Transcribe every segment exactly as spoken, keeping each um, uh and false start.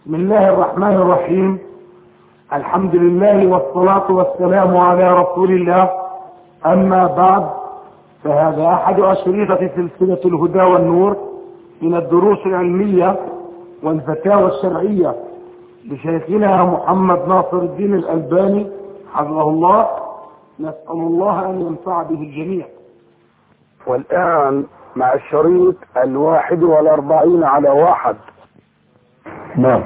بسم الله الرحمن الرحيم. الحمد لله والصلاة والسلام على رسول الله. أما بعد، فهذا أحد أشرطة سلسلة الهدى والنور من الدروس العلمية والفتاوى الشرعية لشيخنا محمد ناصر الدين الألباني حفظه الله. نسأل الله أن ينفع به الجميع. والآن مع الشريط الواحد والأربعين على واحد. نعم.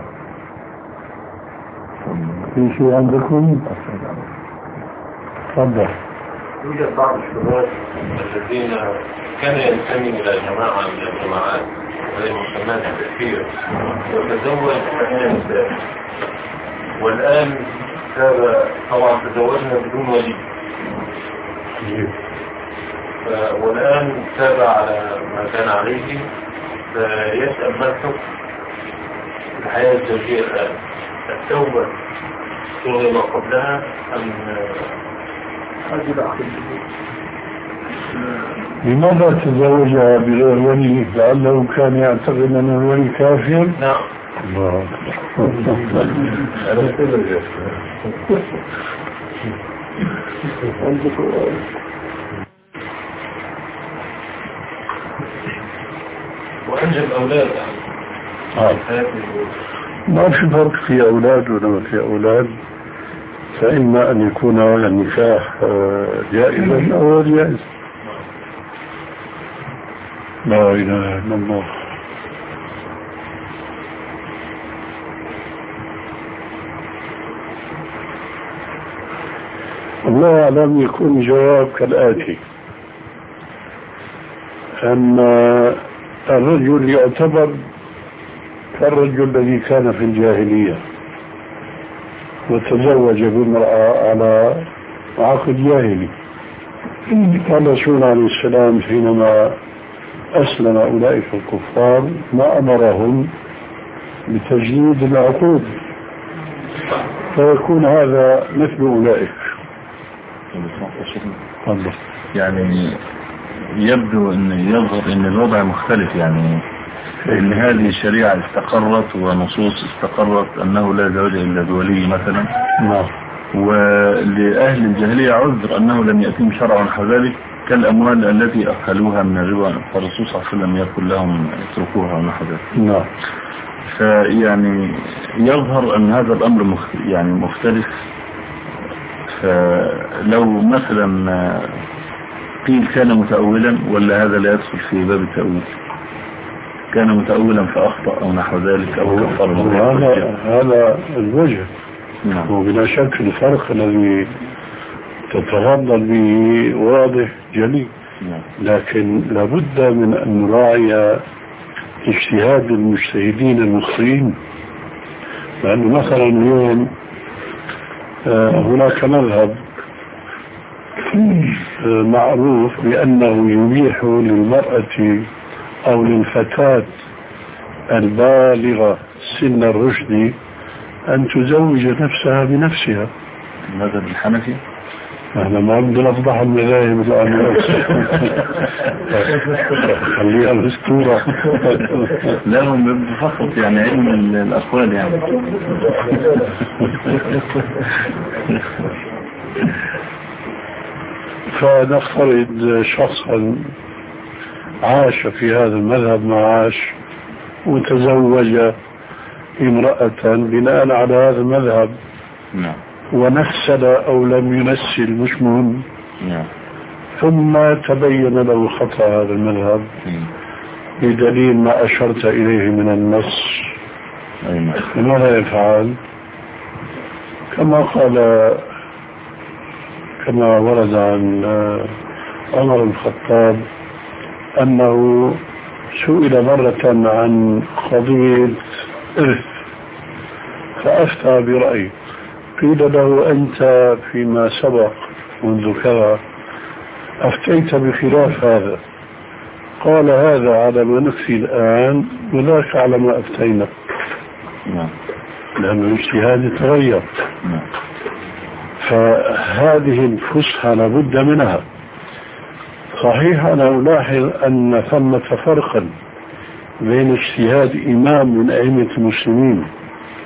في شيء عندكم؟ تفضل. يوجد بعض الشباب الذين كان ينتمي إلى جماعة من الجماعات وهي مسمات التكفير وتزوج ثمانية نساء، والآن تاب طبعا تزوجنا بدون ولي، والآن تاب على ما كان عليه، فيسأل ما الحكم في الحياة الزوجية الآن؟ التوبة تلغي ما قبلها أم لماذا تزوجها بغير ولي؟ لعله كان يعتقد أن الولي كافر؟ نعم. الله وأنجب أولاد آه. ما في فرق في أولاد ولا ما في أولاد، فإما أن يكون النكاح جائزا أو جائز. لا إله إلا الله. الله أعلم. يكون جواب كالآتي: أن الرجل يعتبر كالرجل الذي كان في الجاهلية وتزوج بامرأة على عقد جاهلي. قال الرسول عليه السلام حينما أسلم أولئك الكفار ما أمرهم بتجديد العقود، فيكون هذا مثل أولئك. يعني يبدو أن يظهر أن الوضع مختلف، يعني إن هذه الشريعة استقرت ونصوص استقرت أنه لا زوج إلا بولي مثلا، نعم. ولأهل الجاهلية عذر أنه لم يأتيهم شرع نحو ذلك كالأموال التي أخلوها من الربا، فالرسول صلى الله عليه وسلم يقول لهم اتركوها نحو ذلك. نعم. فيعني يظهر أن هذا الأمر مخ... يعني مختلف. فلو مثلا قيل كان متأولا، ولا هذا لا يدخل في باب التأويل؟ كان متأولا فأخطأ أو نحو ذلك أو كفر. هذا هذا الوجه. نعم. وبلا شك الفرق الذي تتفضل به واضح جلي. نعم. لكن لابد من أن نراعي اجتهاد المجتهدين المصريين، لأنه مثلا اليوم هناك مذهب معروف بأنه يبيح للمرأة أو للفتاة البالغة سن الرشد أن تزوج نفسها بنفسها. المذهب الحنفي؟ أنا ما بدي أفضح المذاهب الآن. خليها الأسطورة. لا، هم بفقط يعني علم الأقوال يعني. فنفترض شخصا عاش في هذا المذهب معاش وتزوج امرأة بناء على هذا المذهب، نعم، ونسل أو لم ينسل مش مهم، نعم، ثم تبين له خطأ هذا المذهب بدليل ما أشرت إليه من النص، ماذا يفعل؟ كما قال كما ورد عن عمر الخطاب أنه سئل مرة عن قضية إرث فأفتى برأيه، قيل له أنت فيما سبق منذ كذا أفتيت بخلاف هذا، قال هذا على ما نفتي الآن وذاك على ما أفتينا، لأن الاجتهاد يتغير. فهذه الفسحة لابد منها. صحيح أنا ألاحظ أن ثمة فرقا بين اجتهاد إمام من أئمة المسلمين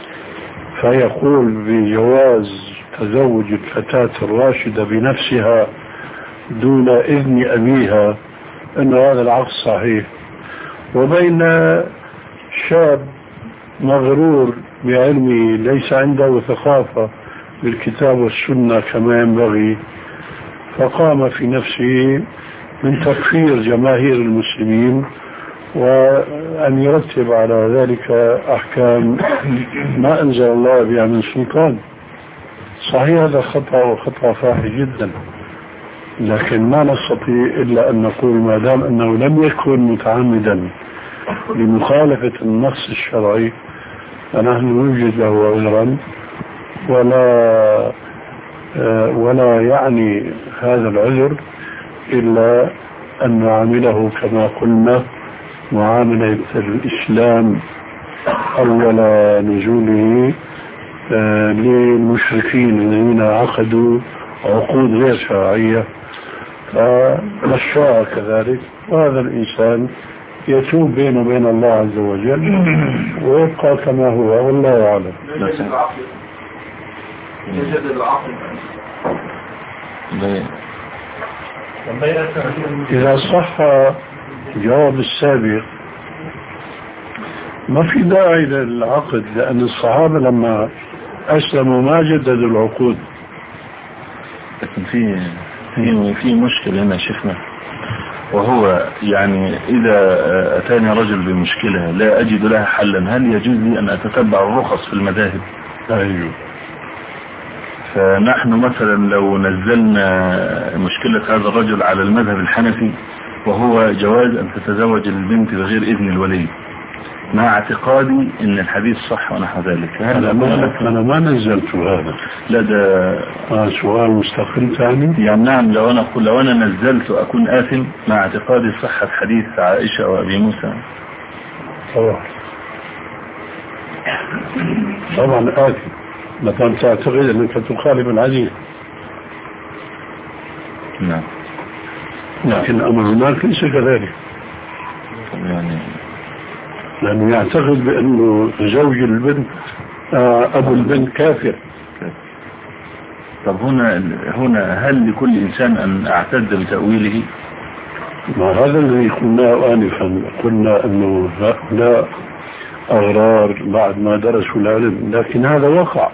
فيقول بجواز تزوج الفتاة الراشدة بنفسها دون إذن أبيها أن هذا العقد صحيح، وبين شاب مغرور بعلمه ليس عنده ثقافة بالكتاب والسنة كما ينبغي، فقام في نفسه من تكفير جماهير المسلمين وأن يرتب على ذلك أحكام ما أنزل الله بها من سلطان. صحيح هذا خطأ وخطأ فاحش جدا، لكن ما نستطيع إلا أن نقول ما دام أنه لم يكن متعمدا لمخالفة النص الشرعي فنحن نوجد له عذرا، ولا ولا يعني هذا العذر إلا أن نعامله كما قلنا معاملة الإسلام أول نزوله للمشركين الذين عقدوا عقود غير شرعية فمشاها كذلك، وهذا الإنسان يتوب بينه وبين الله عز وجل ويبقى كما هو والله أعلم. يجد العقل إذا صح جواب السابق ما في داعي للعقد، لأن الصحابة لما أسلموا ما جددوا العقود. لكن في في في مشكلة هنا شيخنا، وهو يعني إذا أتاني رجل بمشكلة لا أجد لها حلا هل يجوز لي أن أتتبع الرخص في المذاهب؟ أيوه. فنحن مثلا لو نزلنا مشكلة هذا الرجل على المذهب الحنفي وهو جواز أن تتزوج البنت بغير إذن الولي، مع اعتقادي ان الحديث صح ونحو ذلك، أنا ما, أنا ما نزلت هذا. لا ده آه سؤال مستقل ثاني. يعني نعم، لو أنا أقول لو أنا نزلت أكون آثم مع اعتقادي صحة حديث عائشة وأبي موسى. طبعا طبعا آثم مثلا تعتقد أنك تخالف الحديث. نعم. لكن أمر هناك ليس كذلك، يعني لأنه يعتقد بأنه زوج البنت آه أبو البنت كافر. طب هنا هنا هل لكل إنسان أن أعتد بتأويله؟ ما هذا الذي قلناه آنفا، قلنا أنه هؤلاء أغرار بعد ما درسوا العلم، لكن هذا وقع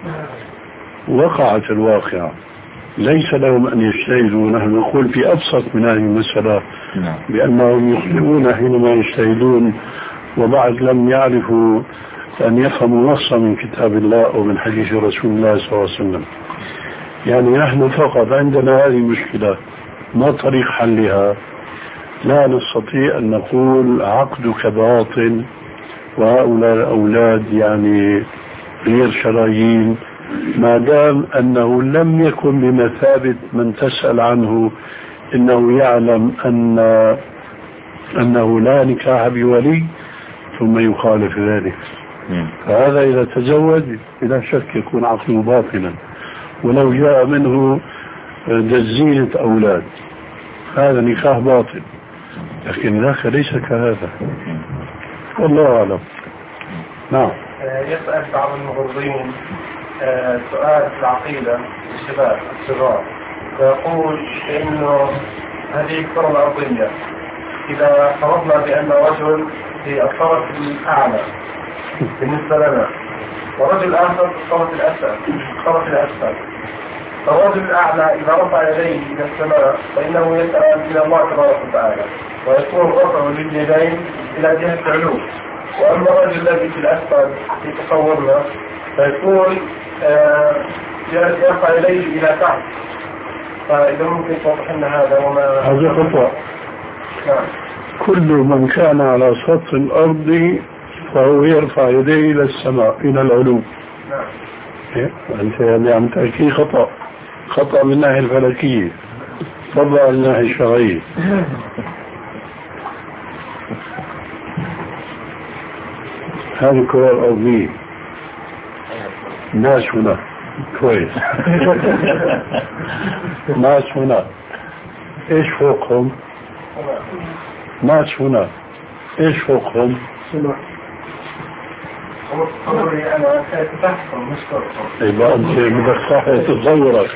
وقعت الواقعة، ليس لهم أن يجتهدوا. نحن نقول في أبسط من هذه المسألة بأنهم يخطئون حينما يجتهدون وبعد لم يعرفوا أن يفهموا نصا من كتاب الله أو من حديث رسول الله صلى الله عليه وسلم. يعني نحن فقط عندنا هذه المشكلة، ما طريق حلها؟ لا نستطيع أن نقول عقدك باطل وهؤلاء الأولاد يعني غير شرعيين ما دام أنه لم يكن بمثابة من تسأل عنه إنه يعلم أن أنه لا نكاح بولي ثم يخالف ذلك. فهذا إذا تزوج بلا شك يكون عقله باطلا، ولو جاء منه دزينة أولاد هذا نكاح باطل، لكن ذاك ليس كهذا والله أعلم. نعم. يسأل بعض المغرضين سؤال في العقيدة للشباب الصغار، ويقول إنه هذه الكرة الأرضية إذا فرضنا بأن رجل في الطرف الأعلى بالنسبة لنا ورجل آخر في الطرف الأسفل الطرف الأسفل، فالرجل الأعلى إذا رفع يديه إلى السماء فإنه يسأل إلى الله تبارك وتعالى ويكون رفعه لليدين إلى جهة العلو، وأما الرجل الذي في الأسفل في تصورنا فيكون آه يرفع يديه إلى تحت. فإذا ممكن توضح لنا هذا وما هذا خطأ. نعم. كل من كان على سطح الأرض فهو يرفع يديه إلى السماء إلى العلو. نعم. أنت يعني عم تحكي خطأ خطأ من الناحية الفلكية، طبعا من الناحية الشرعية. هذه الكرة الأرضية ناس هنا كويس ناس هنا ايش فوقهم؟ ناس هنا ايش فوقهم؟ صبري أنا سأتفحص مش ترفض. يبقى أنت مدخح تصورك.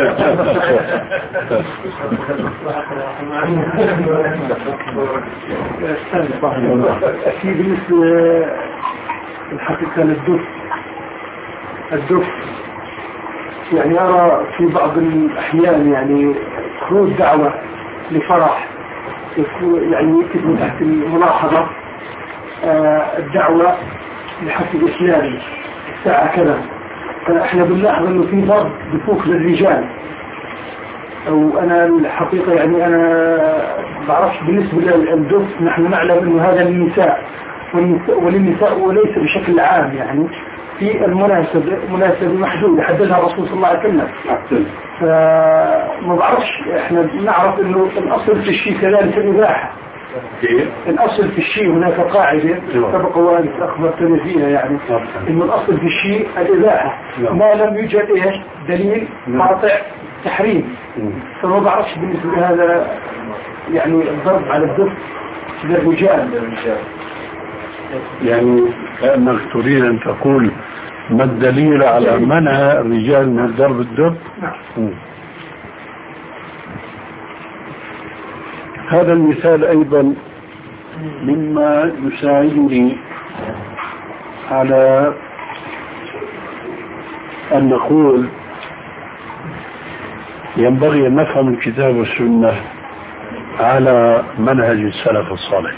في بالنسبة الحقيقة للدف الدف يعني أرى في بعض الأحيان يعني خروج دعوة لفرح يعني يكتب تحت الملاحظة آه الدعوة لحفل إسلامي الساعة كذا، فإحنا بنلاحظ إنه في ضرب بفوق للرجال، أو أنا الحقيقة يعني أنا بعرفش بالنسبة للدف نحن نعلم إنه هذا للنساء وللنساء وليس بشكل عام، يعني في المناسبة مناسبة محدودة حددها الرسول صلى الله عليه وسلم. فما بعرفش احنا نعرف انه الاصل في الشيء كذلك الاباحه. الاصل في الشيء هناك قاعده سبق وانت اخبرتني فيها يعني انه الاصل في الشيء الاباحه ما لم يوجد ايش دليل قاطع تحريم. فما بعرفش بالنسبه لهذا يعني الضرب على الدف للرجال. يعني كأنك تريد أن تقول ما الدليل على منع الرجال من ضرب الدف؟ هذا المثال أيضا مما يساعدني على أن نقول ينبغي أن نفهم الكتاب والسنة على منهج السلف الصالح.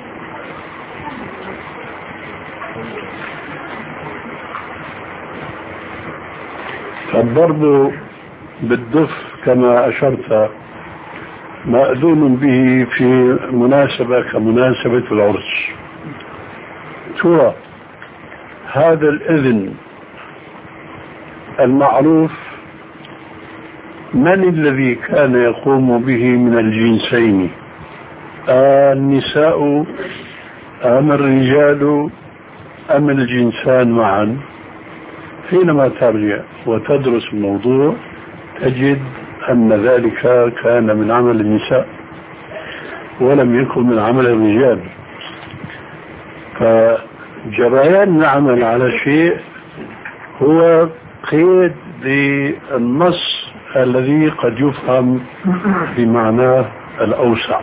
الضرب بالدف كما أشرت مأذون به في مناسبة كمناسبة العرس. ترى هذا الإذن المعروف من الذي كان يقوم به من الجنسين؟ النساء أم الرجال أم الجنسان معا؟ حينما ترجع وتدرس الموضوع تجد أن ذلك كان من عمل النساء ولم يكن من عمل الرجال. فجريان العمل على شيء هو قيد للنص الذي قد يفهم بمعناه الأوسع.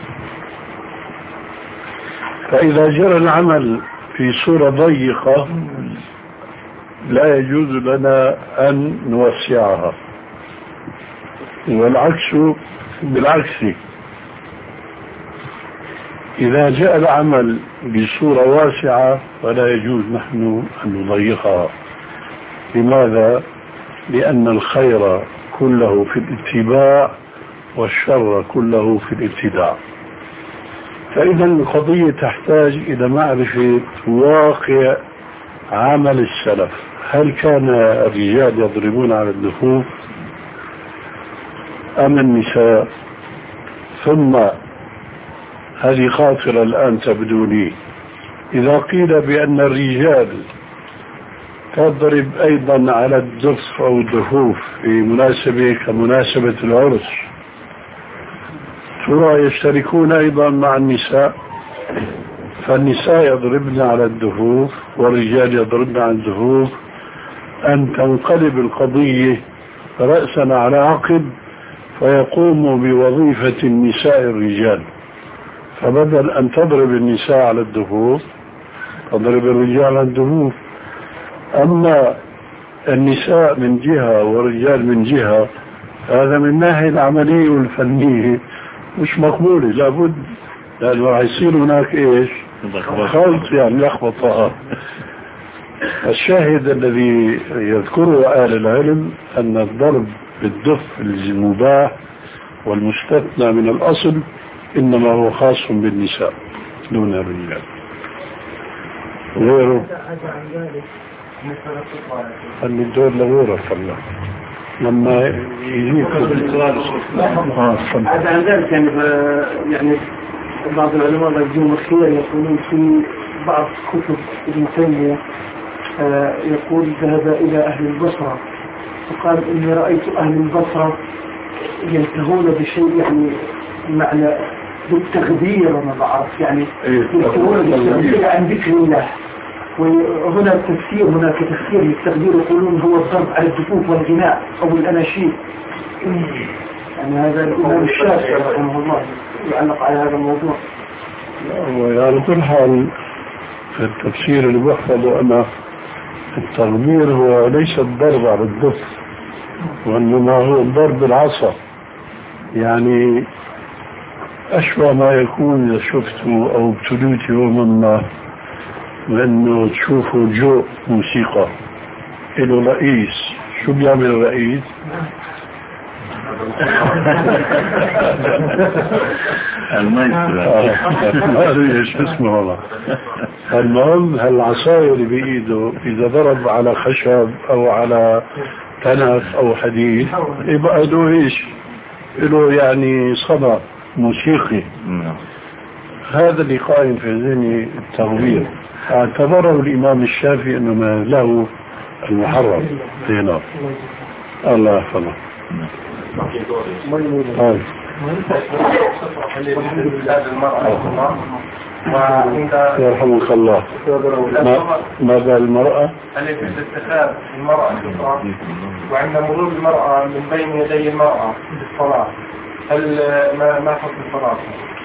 فإذا جرى العمل في صورة ضيقة لا يجوز لنا أن نوسعها، والعكس بالعكس. إذا جاء العمل بصورة واسعة فلا يجوز نحن أن نضيقها. لماذا؟ لأن الخير كله في الاتباع والشر كله في الابتداع. فإذا القضية تحتاج إلى معرفة واقع عمل السلف. هل كان الرجال يضربون على الدفوف أم النساء؟ ثم هذه خاطرة الآن تبدو لي، إذا قيل بأن الرجال تضرب أيضا على الدف أو الدفوف في مناسبة كمناسبة العرس، ترى يشتركون أيضا مع النساء؟ فالنساء يضربن على الدفوف والرجال يضربن على الدفوف، أن تنقلب القضية رأسا على عقب فيقوم بوظيفة النساء الرجال. فبدل أن تضرب النساء على الدفوف تضرب الرجال على الدفوف. أما النساء من جهة والرجال من جهة، هذا من ناحية العملية والفنية مش مقبولة، لابد لأنه راح يصير هناك إيش خلط يعني لخبطة. الشاهد الذي يذكره أهل العلم أن الضرب بالدف المباح والمستثنى من الأصل إنما هو خاص بالنساء دون الرجال. غيره أن الدور لغيره فالله لما يجيك هذا عن ذلك يعني يعني بعض العلماء يجيهم الخير يقولون في بعض كتب ابن تيمية يقول ذهب إلى أهل البصرة فقال إني رأيت أهل البصرة ينتهون بشيء يعني معنى بالتغذير، ما بعرف يعني ينتهون بالتغذير عن ذكر الله. وهنا التفسير هناك تفسير للتقدير يقولون هو الضرب على الدفوف والغناء أو الأناشيد. يعني هذا الإمام الشافعي رحمه الله يعلق على هذا الموضوع. وعلى كل حال في التفسير اللي بحفظه أنا التغمير هو ليس الضرب على الدف وإنما هو الضرب بالعصا. يعني أشبه ما يكون إذا شفتوا أو ابتلوت يوما ما لأنه تشوفوا جو موسيقى له رئيس. شو بيعمل الرئيس؟ ما أدري شو اسمه والله. المهم هالعصاية اللي بإيده إذا ضرب على خشب أو على تنف أو حديد يبقى له إيش؟ له يعني صدى موسيقي. هذا اللي قائم في ذهني التغوير. اعتبره الإمام الشافعي أنه ما له المحرم هنا. الله يحفظه. طيب يرحمك الله. ما بال المرأة التي تتخاذ المرأة وعند مرور المرأة من بين يدي المرأة في الصلاة، هل ما ما حكم الصلاة؟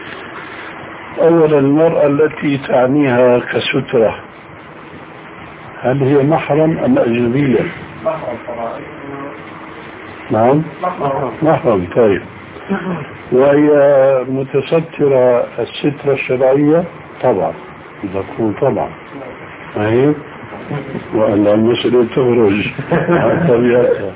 أولا المرأة التي تعنيها كسترة هل هي محرم أم أجنبية؟ محرم طبعا. نعم محرم. طيب وهي متسترة السترة الشرعية طبعا إذا تقول طبعا أهي وأن المسألة تخرج عن طبيعتها.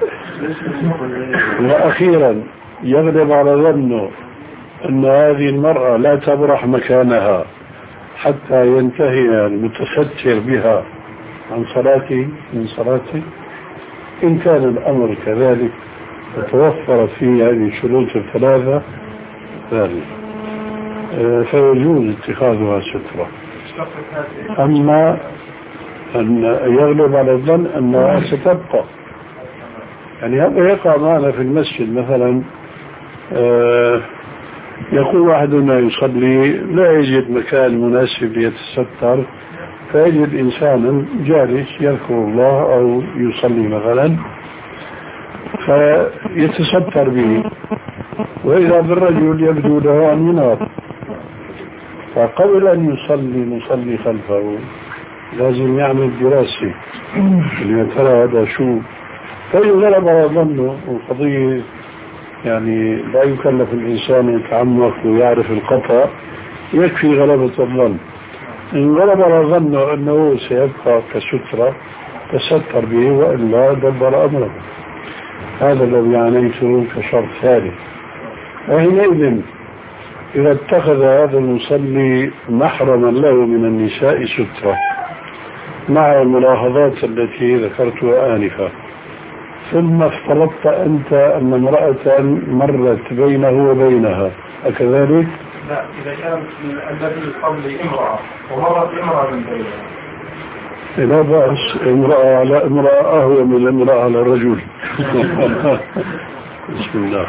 وأخيرا يغلب على ظنه أن هذه المرأة لا تبرح مكانها حتى ينتهي المتستر بها عن صلاته من صلاته. إن كان الأمر كذلك وتوفرت فيه هذه الشروط الثلاثة ذلك فيجوز اتخاذها سترة. أما أن يغلب على الظن أنها ستبقى. يعني هذا يقع معنا في المسجد مثلا يقول واحدنا يصلي لا يجد مكان مناسب ليتستر فيجد إنسانا جالس يذكر الله أو يصلي مثلا فيتستر به وإذا بالرجل يبدو له أن ينام فقبل أن يصلي نصلي خلفه لازم يعمل دراسة اللي ترى هذا شو. فإن غلب على ظنه القضية يعني لا يكلف الإنسان يتعمق ويعرف القطع يكفي غلبة الظن. إن غلب على ظنه أنه سيبقى كسترة تستر به وإلا دبر أمره. هذا الذي عنيته كشرط ثالث. وحينئذ إذا اتخذ هذا المصلي محرما له من النساء سترة مع الملاحظات التي ذكرتها آنفا ثم افترضت أنت أن امرأة مرت بينه وبينها أكذلك؟ لا، إذا كان الذي يصلي امرأة ومرت امرأة من بينها لا بأس. امرأة على امرأة أهوى من امرأة على الرجل. بسم الله.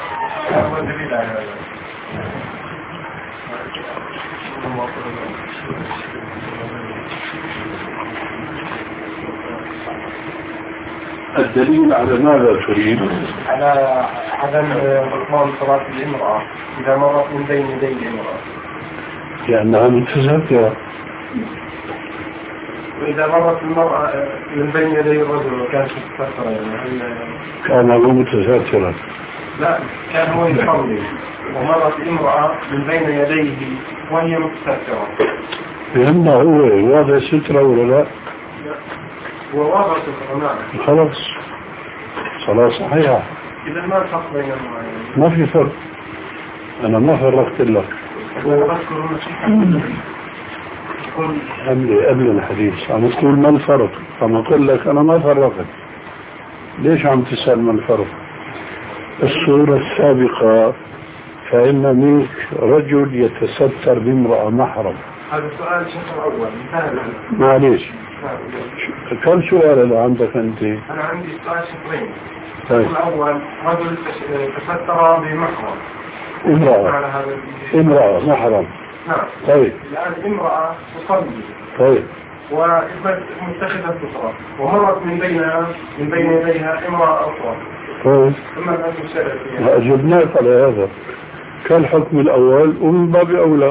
الدليل على ماذا تريد؟ على عدم بطلان صلاة الامرأة إذا مرت من بين يدي الامرأة لأنها متسترة. وإذا مرت المرأة من بين يدي الرجل وكانت متسترة يعني كان هو متسترا. لا، كان هو يصلي ومرت امرأة من بين يديه وهي متسترة. لأنه هو واضح سترة ولا لا؟ هو واضح سترة. نعم. خلاص صلاة صحيحة. إذا ما الفرق بينهما؟ ما في فرق. أنا ما فرقت لك. قبل قبل الحديث عم تقول ما الفرق؟ عم أقول لك أنا ما فرقت. ليش عم تسأل ما الفرق؟ الصورة السابقة فإن منك رجل يتستر بامرأة محرم. هذا السؤال شخص أول. معليش. كم سؤال اللي عندك أنت؟ أنا عندي سؤال شخصين. طيب. الأول رجل تستر بمحرم. امرأة. امرأة محرم. نعم. طيب. الآن امرأة تصلي. طيب. ومتخذة سترة ومرت من بينها من بين يديها امرأة أخرى. ثم الناس مشارك فيها. أجبناك على هذا. كان حكم الأول ومن باب أولى.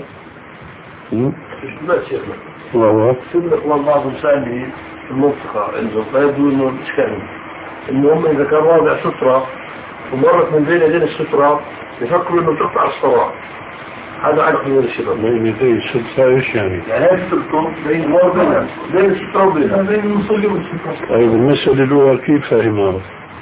لا شيخنا. وهو سبق والله مسامي في المنطقة عندهم فيبدو إنه الإشكال إنه هم إذا كان واضع سترة ومرت من بين يدين السترة يفكروا إنه تقطع الصلاة. هذا عارف من الشباب. بين يدي السترة إيش يعني؟ يعني هذه السترة بين موضع بين السترة وبينها. بين المصلي والسترة. طيب المسألة الأولى كيف فاهمها؟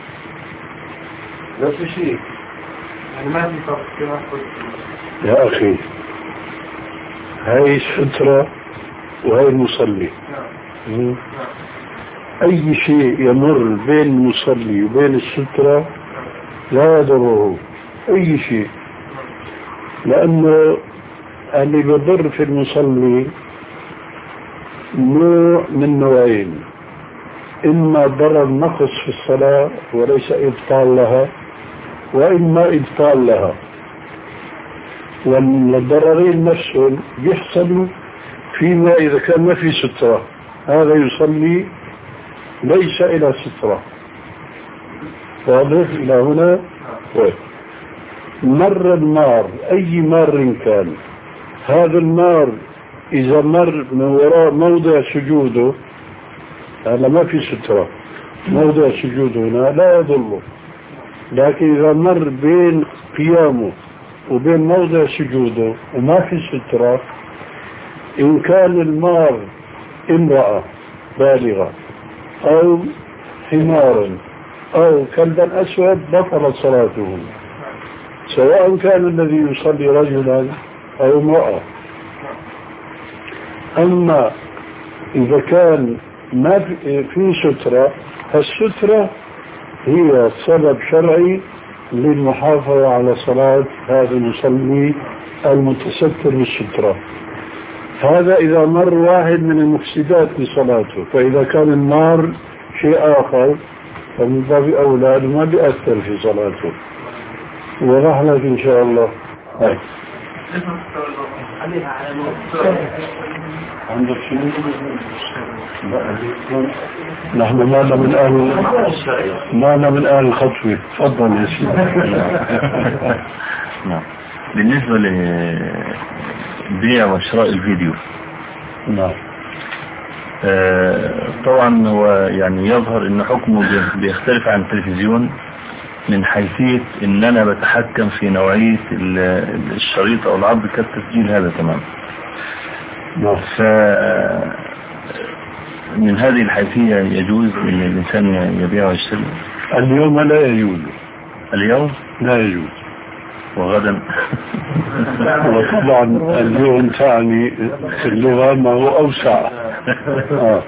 نفس الشيء. يعني ما في فرق كما قلت. يا أخي هاي السترة وهي المصلي. نعم. أي شيء يمر بين المصلي وبين السترة لا يضره أي شيء، لأنه اللي بضر في المصلي نوع من نوعين: إما ضرر نقص في الصلاة وليس إبطال لها، وإما إبطال لها. والضررين نفسهم يحصلوا فيما إذا كان ما في سترة، هذا يصلي ليس إلى سترة. واضح إلى هنا؟ طيب. مر النار أي مار كان، هذا النار إذا مر من وراء موضع سجوده، هذا ما في سترة، موضع سجوده هنا لا يضره. لكن إذا مر بين قيامه وبين موضع سجوده وما في سترة، إن كان المار امرأة بالغة أو حمار أو كلبا أسود بطلت صلاته، سواء كان الذي يصلي رجلا أو امرأة. أما إذا كان ما في سترة، السترة هي سبب شرعي للمحافظة على صلاة هذا المصلي المتستر بالسترة. هذا إذا مر واحد من المفسدات لصلاته. فإذا كان النار شيء آخر فمن باب أولى ما بيأثر في صلاته. وضح لك إن شاء الله. هاي عندك شنو؟ نحن مانا من أهل مانا من أهل الخطوة. تفضل يا سيدي. نعم. بالنسبة لبيع وشراء الفيديو، نعم، آه طبعا هو يعني يظهر ان حكمه بيختلف عن التلفزيون من حيثية ان انا بتحكم في نوعية الشريط او العرض كالتسجيل هذا تمام. نعم. ف من هذه الحيثية يجوز ان الانسان يبيع ويشتري؟ اليوم لا يجوز. اليوم لا يجوز. وغدا وطبعا اليوم تعني في اللغة ما هو أوسع. آه.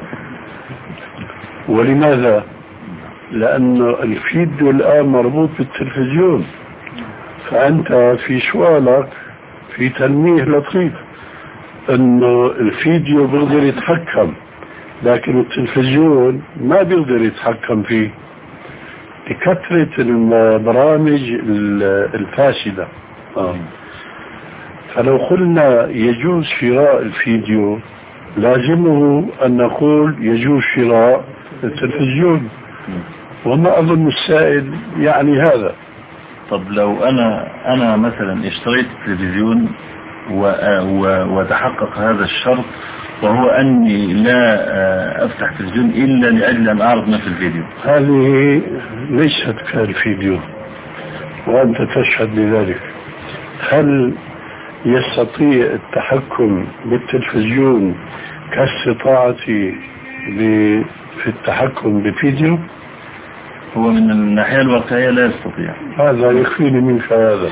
ولماذا؟ لأن الفيديو الآن مربوط بالتلفزيون، فأنت في سؤالك في تنميه لطيف أنه الفيديو بيقدر يتحكم، لكن التلفزيون ما بيقدر يتحكم فيه لكثرة البرامج الفاسدة. آه. فلو قلنا يجوز شراء الفيديو لازمه أن نقول يجوز شراء التلفزيون، وما أظن السائل يعني هذا. طب لو أنا أنا مثلا اشتريت التلفزيون وتحقق هذا الشرط، وهو أني لا أفتح تلفزيون إلا لأجل أن أعرض ما في الفيديو، هذه ليست كالفيديو وأنت تشهد بذلك. هل يستطيع التحكم بالتلفزيون كاستطاعتي في التحكم بفيديو؟ هو من الناحية الواقعية لا يستطيع. هذا يخفيني منك هذا.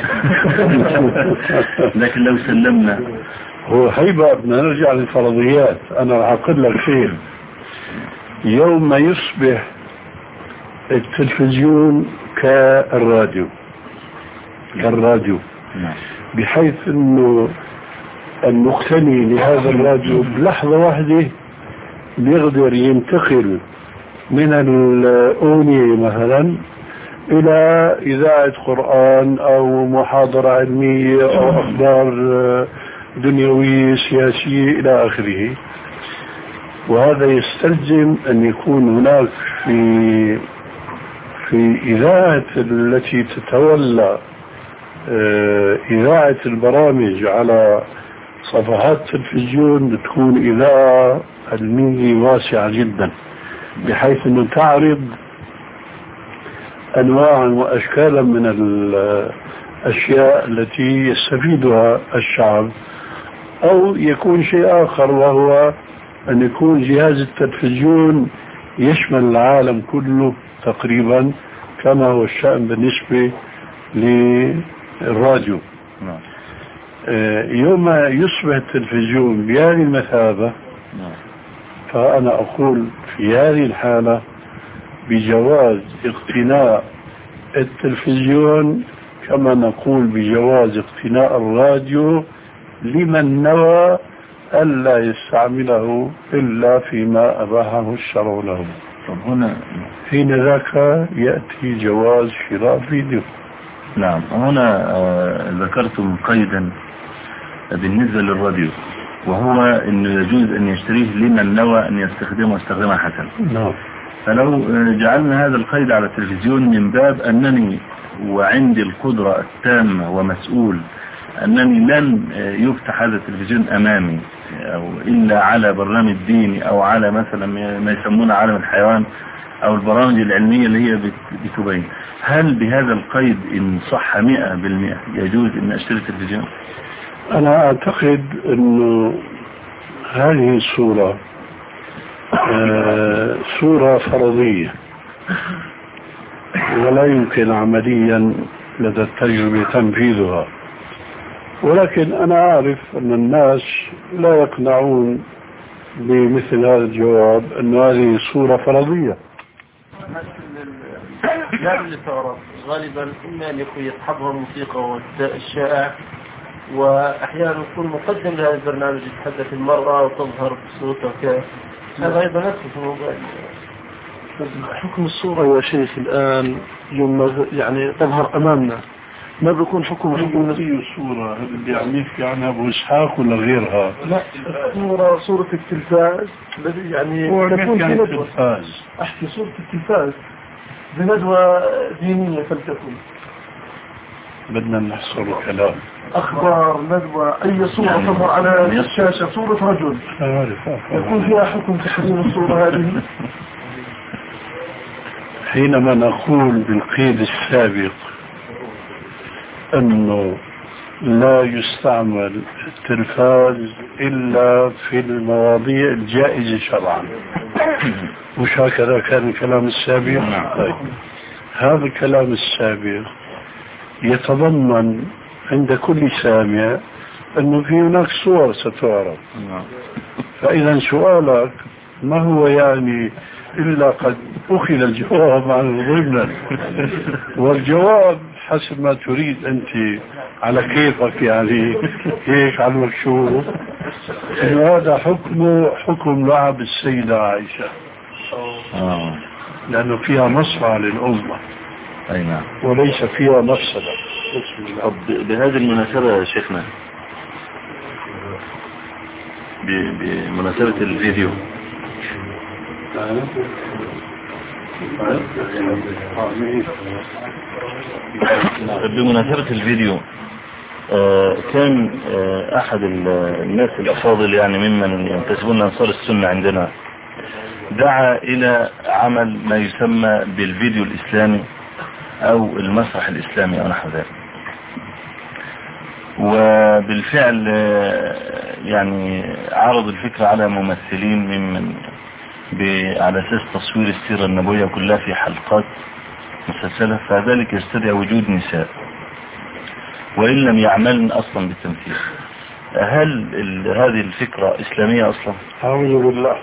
لكن لو سلمنا هو هيبقى بدنا نرجع للفرضيات. أنا راح أقول لك شيء: يوم ما يصبح التلفزيون كالراديو كالراديو بحيث أنه المقتني لهذا الراديو بلحظة واحدة بيقدر ينتقل من الأغنية مثلا إلى إذاعة قرآن أو محاضرة علمية أو أخبار دنيوية سياسية إلى آخره. وهذا يستلزم أن يكون هناك في في إذاعة التي تتولى إذاعة البرامج على صفحات التلفزيون تكون إذاعة علمية واسعة جدا، بحيث أنه تعرض أنواعا وأشكالا من الأشياء التي يستفيدها الشعب. أو يكون شيء آخر، وهو أن يكون جهاز التلفزيون يشمل العالم كله تقريبا، كما هو الشأن بالنسبة للراديو. يوم يصبح التلفزيون بهذه المثابة، فأنا أقول في هذه الحالة بجواز اقتناء التلفزيون كما نقول بجواز اقتناء الراديو لمن نوى ألا يستعمله إلا فيما أباحه الشرع له. طب هنا حين ذاك يأتي جواز شراء فيديو. نعم، هنا آه ذكرتم قيدا بالنسبة للراديو، وهو أنه يجوز أن يشتريه لمن نوى أن يستخدمه استخدامه حسنا. نعم. فلو جعلنا هذا القيد على التلفزيون من باب أنني وعندي القدرة التامة ومسؤول أنني لن يفتح هذا التلفزيون أمامي أو إلا على برنامج ديني أو على مثلا ما يسمونه عالم الحيوان أو البرامج العلمية اللي هي بتبين، هل بهذا القيد إن صح مئة بالمئة يجوز أن أشتري التلفزيون؟ أنا أعتقد أنه هذه الصورة آه صورة فرضية ولا يمكن عمليا لدى التجربة تنفيذها، ولكن أنا أعرف أن الناس لا يقنعون بمثل هذا الجواب أن هذه صورة فرضية. اللعبة اللي تعرف غالبا إما أن يكون يتحضر الموسيقى والشائع، وأحيانا يكون مقدم لهذا البرنامج يتحدث المرأة وتظهر بصوتها كيف، هذا أيضا نفسه في موضوع حكم الصورة يا شيخ الآن يوم يعني تظهر أمامنا ما بيكون حكم حكم الصورة اللي عم يحكي عنها أبو إسحاق ولا غيرها؟ لا، الصورة صورة التلفاز الذي يعني تكون في ندوة. أحكي صورة التلفاز بندوة دينية فلتكن، بدنا نحصر الكلام، أخبار ندوة أي صورة يعني تظهر على الشاشة صورة رجل يكون فيها حكم تحريم الصورة هذه. حينما نقول بالقيد السابق أنه لا يستعمل التلفاز إلا في المواضيع الجائزة شرعا، مش هكذا كان الكلام السابق؟ طيب. هذا الكلام السابق يتضمن عند كل سامع أنه في هناك صور ستعرض، فإذا سؤالك ما هو يعني إلا قد أخذ الجواب عن ضمنا، والجواب حسب ما تريد أنت على كيفك، يعني هيك على المكشوف، إنه هذا حكم حكم لعب السيدة عائشة لأنه فيها مصلحة للأمة أي نعم وليس فيها مفسدة. بهذه المناسبة يا شيخنا، بمناسبة الفيديو بمناسبة الفيديو آه كان آه أحد الناس الأفاضل يعني ممن ينتسبون لأنصار السنة عندنا دعا إلى عمل ما يسمى بالفيديو الإسلامي أو المسرح الإسلامي أو نحو ذلك، وبالفعل آه يعني عرض الفكرة على ممثلين ممن على أساس تصوير السيرة النبوية كلها في حلقات مسلسلة، فذلك يستدعي وجود نساء وإن لم يعملن أصلا بالتمثيل. هل هذه الفكرة إسلامية أصلا؟ أعوذ بالله.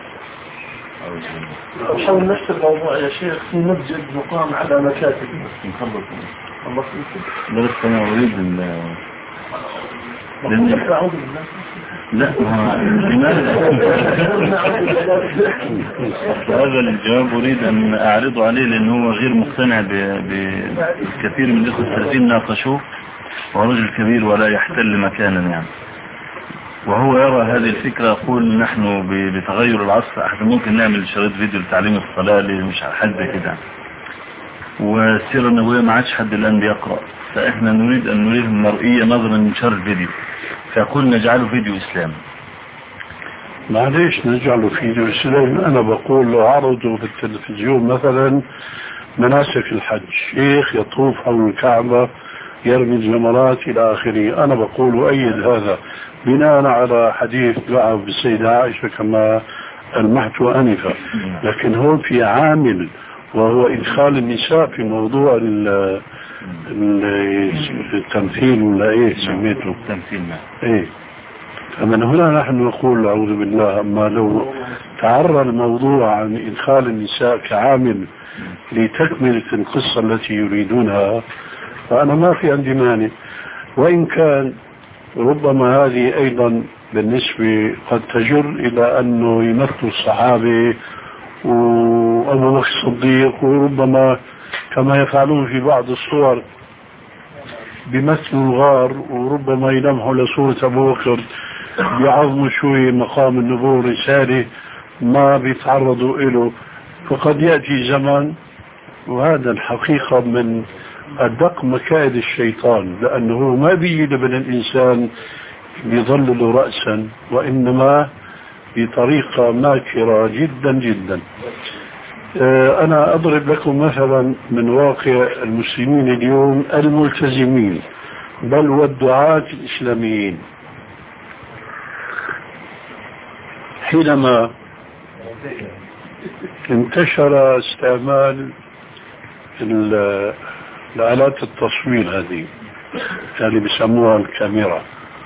حاول نفس الموضوع يا شيخ في مسجد يقام على مكاتب. الله لا بس أنا أريد لا هذا الجواب أريد أن أعرضه عليه لأنه هو غير مقتنع بكثير من الإخوة الثلاثين ناقشوه، ورجل كبير ولا يحتل مكانا يعني. وهو يرى هذه الفكرة. يقول نحن بتغير العصر احنا ممكن نعمل شريط فيديو لتعليم الصلاة اللي مش على حد كده، والسيرة النبوية ما عادش حد الآن بيقرأ، فإحنا نريد أن نريد المرئية نظرا من شر الفيديو، فيقول نجعله فيديو إسلام. معليش نجعله فيديو إسلام؟ أنا بقول له عرضوا في التلفزيون مثلا مناسك الحج، شيخ يطوف حول الكعبة يرمي الجمرات إلى آخره، أنا بقول أيد هذا بناء على حديث دعاء بالسيدة عائشة كما المحت آنفا. لكن هون في عامل وهو إدخال النساء في موضوع التمثيل ولا إيه سميته التمثيل. إيه، فمن هنا نحن نقول أعوذ بالله. أما لو تعرى الموضوع عن إدخال النساء كعامل لتكملة القصة التي يريدونها فأنا ما في عندي مانع، وإن كان ربما هذه أيضا بالنسبة قد تجر إلى أنه يمثل الصحابة وأبو بكر الصديق، وربما كما يفعلون في بعض الصور بمثل الغار، وربما يلمحوا لصورة أبو بكر بيعظموا شوي مقام النبوة رسالة ما بيتعرضوا إله. فقد يأتي زمن، وهذا الحقيقة من أدق مكائد الشيطان، لأنه ما بيجي من الإنسان بيظلل رأسا، وإنما بطريقة ماكرة جدا جدا. أنا أضرب لكم مثلا من واقع المسلمين اليوم الملتزمين بل والدعاة الإسلاميين. حينما انتشر استعمال الآلات التصوير هذه اللي بيسموها الكاميرا،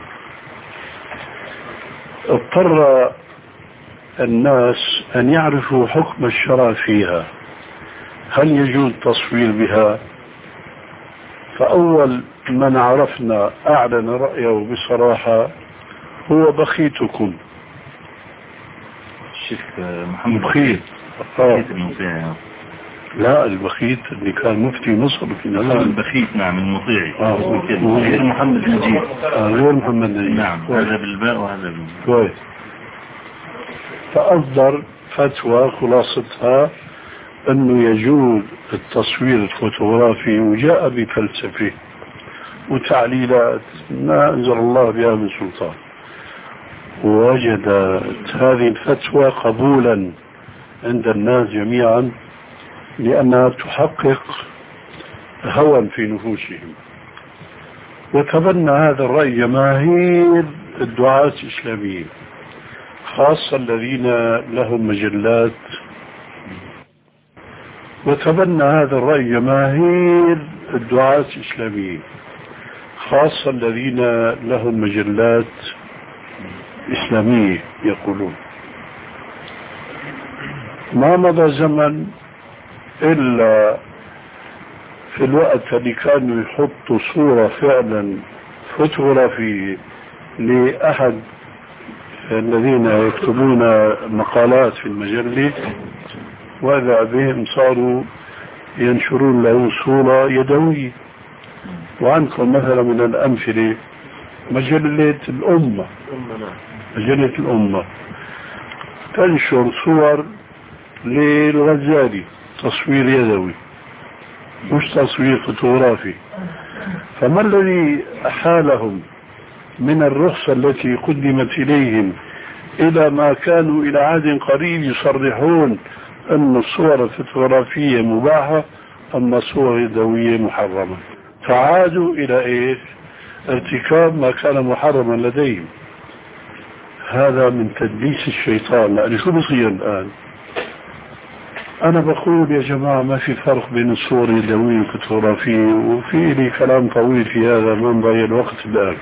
اضطر الناس أن يعرفوا حكم الشرع فيها، هل يجوز التصوير بها؟ فأول من عرفنا أعلن رأيه بصراحة هو بخيتكم الشيخ محمد بخيت. بخيت المطيعي. لا، البخيت اللي كان مفتي مصر في نعم البخيت، نعم المطيعي. آه. غير محمد نجيب. آه غير محمد نجيب. نعم هذا بالباء وهذا بالباء. كويس. فأصدر فتوى خلاصتها أنه يجوز التصوير الفوتوغرافي، وجاء بفلسفة وتعليلات ما أنزل الله بها من سلطان، ووجدت هذه الفتوى قبولا عند الناس جميعا لأنها تحقق هوى في نفوسهم. وتبنى هذا الرأي جماهير الدعاة الإسلاميين، خاصة الذين لهم مجلات. وتبنى هذا الرأي جماهير الدعاة الإسلاميين، خاصة الذين لهم مجلات إسلامية يقولون. ما مضى زمن إلا في الوقت اللي كانوا يحطوا صورة فعلا فوتوغرافية لأحد الذين يكتبون مقالات في المجلة، وإذا بهم صاروا ينشرون له صورة يدوية. وعندكم مثلا من الأمثلة مجلة الأمة، مجلة الأمة تنشر صور للغزالي تصوير يدوي مش تصوير فوتوغرافي. فما الذي أحالهم من الرخصة التي قدمت إليهم إلى ما كانوا إلى عهد قريب يصرحون أن الصور الفوتوغرافية مباحة أما الصور اليدوية محرمة؟ فعادوا إلى إيش؟ ارتكاب ما كان محرما لديهم. هذا من تدليس الشيطان. لأن شو بصير الآن؟ أنا بقول يا جماعة ما في فرق بين الصور اليدوية والفوتوغرافية، وفي لي كلام طويل في هذا ما نضيع الوقت الآن.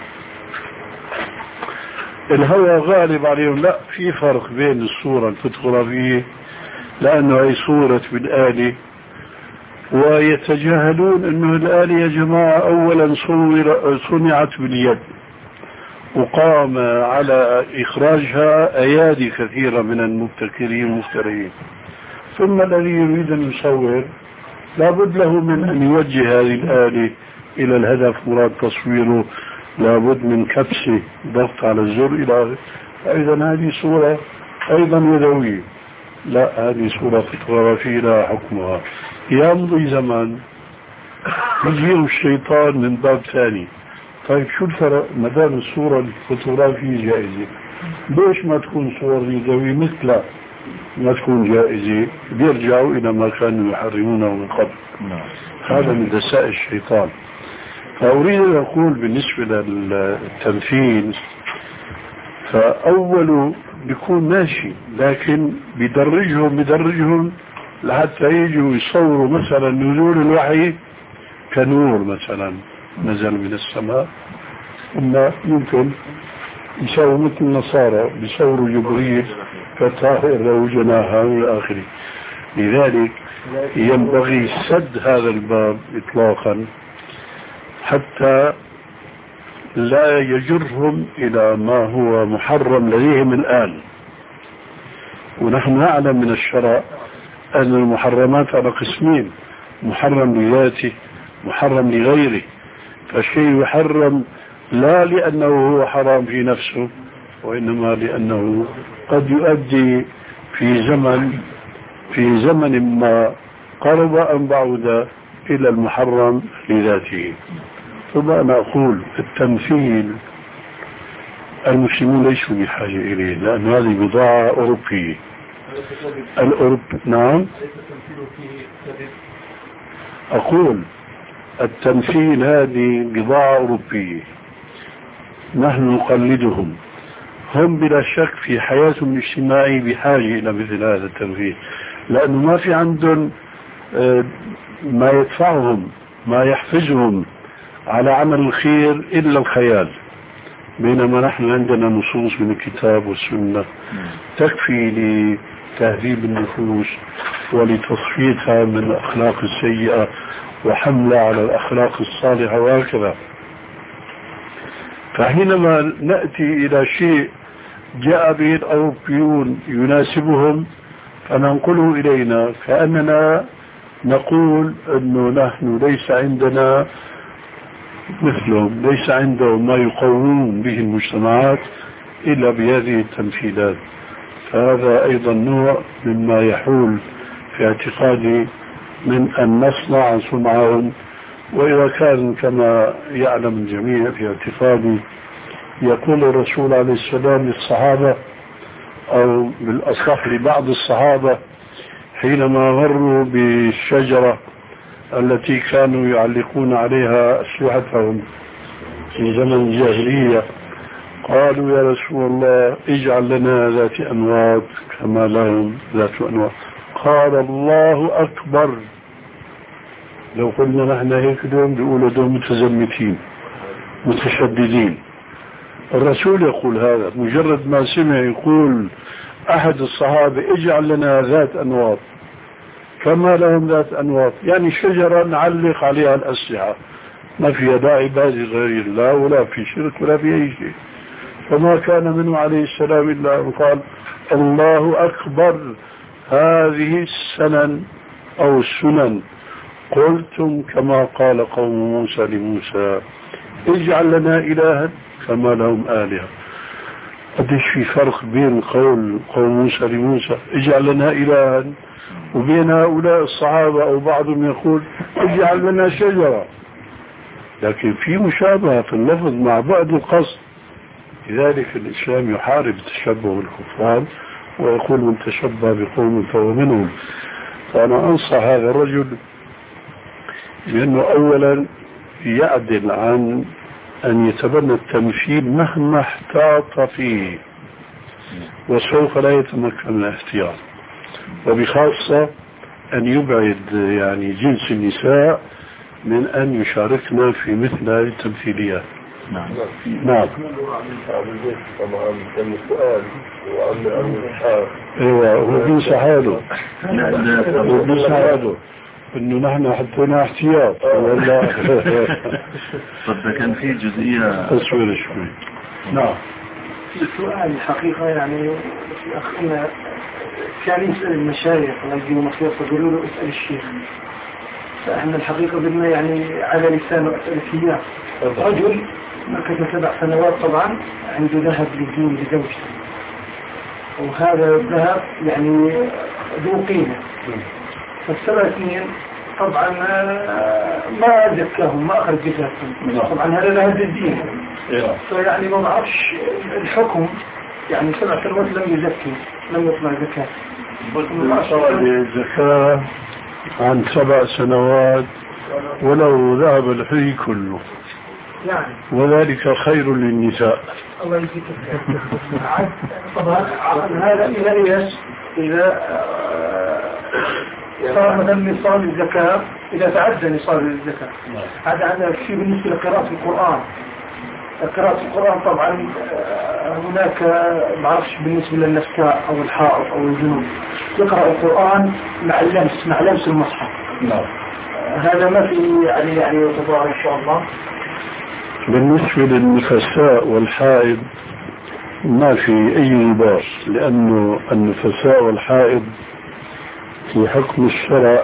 الهوى غالب عليهم. لا، في فرق بين الصورة الفوتوغرافية لأنه هي صورة بالآلة، ويتجاهلون أنه الآلة يا جماعة أولا صنعت باليد، وقام على إخراجها أيادي كثيرة من المبتكرين والمفترين. ثم الذي يريد أن يصور لابد له من أن يوجه هذه الآلة إلى الهدف مراد تصويره لابد من كبسة ضغط على الزر إلى آخره. أيضا هذه صورة أيضا يدوية، لا هذه صورة فوتوغرافية لا حكمها. يمضي زمن يجيه الشيطان من باب ثاني. طيب شو الفرق ما دام الصورة الفوتوغرافية جائزة، ليش ما تكون صور يدوية مثلها ما تكون جائزة؟ بيرجعوا إلى ما كانوا يحرمونه من قبل. هذا من دساء الشيطان. فأريد أن أقول بالنسبة للتمثيل، فأول بيكون ماشي، لكن بدرجهم بدرجهم لحتى يجوا يصوروا مثلا نزول الوحي كنور مثلا نزل من السماء، ثم يمكن يسووا مثل النصارى بيصوروا جبريل كطائر له جناحا إلى آخره. لذلك ينبغي سد هذا الباب إطلاقا حتى لا يجرهم إلى ما هو محرم لديهم الآن. ونحن نعلم من الشرع أن المحرمات على قسمين: محرم لذاته، محرم لغيره. فالشيء يحرم لا لأنه هو حرام في نفسه، وإنما لأنه قد يؤدي في زمن في زمن ما قرب أم بعد إلى المحرم لذاته. ثم أنا أقول التمثيل المسلمون ليسوا بحاجة إليه، لأن هذه بضاعة أوروبية. الأوروب نعم أقول التمثيل هذه بضاعة أوروبية، نحن نقلدهم. هم بلا شك في حياتهم الاجتماعية بحاجة إلى مثل هذا التمثيل، لأنه ما في عندهم ما يدفعهم ما يحفزهم على عمل الخير إلا الخيال، بينما نحن عندنا نصوص من الكتاب والسنة تكفي لتهذيب النفوس ولتصفيتها من الأخلاق السيئة وحملها على الأخلاق الصالحة وهكذا. فحينما نأتي إلى شيء جاء به الأوروبيون يناسبهم فننقله إلينا، كأننا نقول أنه نحن ليس عندنا مثلهم، ليس عندهم ما يقومون به المجتمعات إلا بهذه التمثيلات. فهذا أيضا نوع مما يحول في اعتقادي من أن نصنع صنعهم. وإذا كان كما يعلم الجميع في اعتقادي يقول الرسول عليه السلام للصحابة أو بالأصح لبعض الصحابة حينما مروا بالشجرة التي كانوا يعلقون عليها أسلحتهم في زمن الجاهلية، قالوا يا رسول الله اجعل لنا ذات أنواط كما لهم ذات أنواط. قال الله أكبر. لو قلنا نحن هيك اليوم بيقولوا دول متزمتين متشددين. الرسول يقول هذا مجرد ما سمع يقول أحد الصحابة اجعل لنا ذات أنواط كما لهم ذات أنواط، يعني شجرة نعلق عليها الأسلحة، ما فيها داعي بازي غير الله ولا في شرك ولا في أي شيء. فما كان منه عليه السلام إلا أن قال الله أكبر، هذه السنن أو السنن قلتم كما قال قوم موسى لموسى اجعل لنا إلها كما لهم آلهة. قديش في فرق بين قول قوم موسى لموسى اجعل لنا إلها وبين هؤلاء الصحابة أو بعضهم يقول اجعل لنا شجرة. لكن في مشابهة في اللفظ مع بعض القصد. لذلك الإسلام يحارب التشبه بالكفار ويقول من تشبه بقوم فهو منهم. فأنا أنصح هذا الرجل بأنه أولا يعدل عن أن يتبنى التمثيل مهما احتاط فيه، وسوف لا يتمكن من الاحتياط، وبخاصة أن يبعد يعني جنس النساء من أن يشاركنا في مثل هذه التمثيليات. نعم نعم طبعا كان السؤال وعن الحال ايوه هو بينسى حاله هو بينسى حاله انه نحن حطينا احتياط ولا طب كان في جزئية تصوير شوي. نعم السؤال الحقيقة يعني أخينا كان يسأل المشايخ الله يجيبوا مخيصة يقولوا له اسأل الشيخ، فإحنا الحقيقة بدنا يعني على لسانه أسألك إياه. رجل مكث سبع سنوات طبعا عنده ذهب للدين لزوجته، وهذا الذهب يعني ذو قيمة. فالسبع سنين طبعا ما زكاهم، ما أخرج زكاتهم، طبعا هذا ذهب للدين. فيعني ما بعرفش الحكم، يعني سبع سنوات لم يزكي، لم يطلع زكاة. الزكاة عن سبع سنوات ولو ذهب الحي كله يعني وذلك خير للنساء. الله يجزيك الخير. طبعا هذا إذا إيش إذا صار مثلا نصاب الزكاة، إذا تعدى نصاب الزكاة. هذا هذا شيء بالنسبة لقراءة القرآن. قراءة القرآن طبعا هناك ما اعرفش بالنسبة للنساء أو الحائض أو الجنوب يقرأ القرآن مع اللمس مع لمس المصحف. نعم. هذا ما في يعني يعني يتضاهى إن شاء الله. بالنسبة للنفساء والحائض ما في أي لباس، لأنه النفساء والحائض في حكم الشرع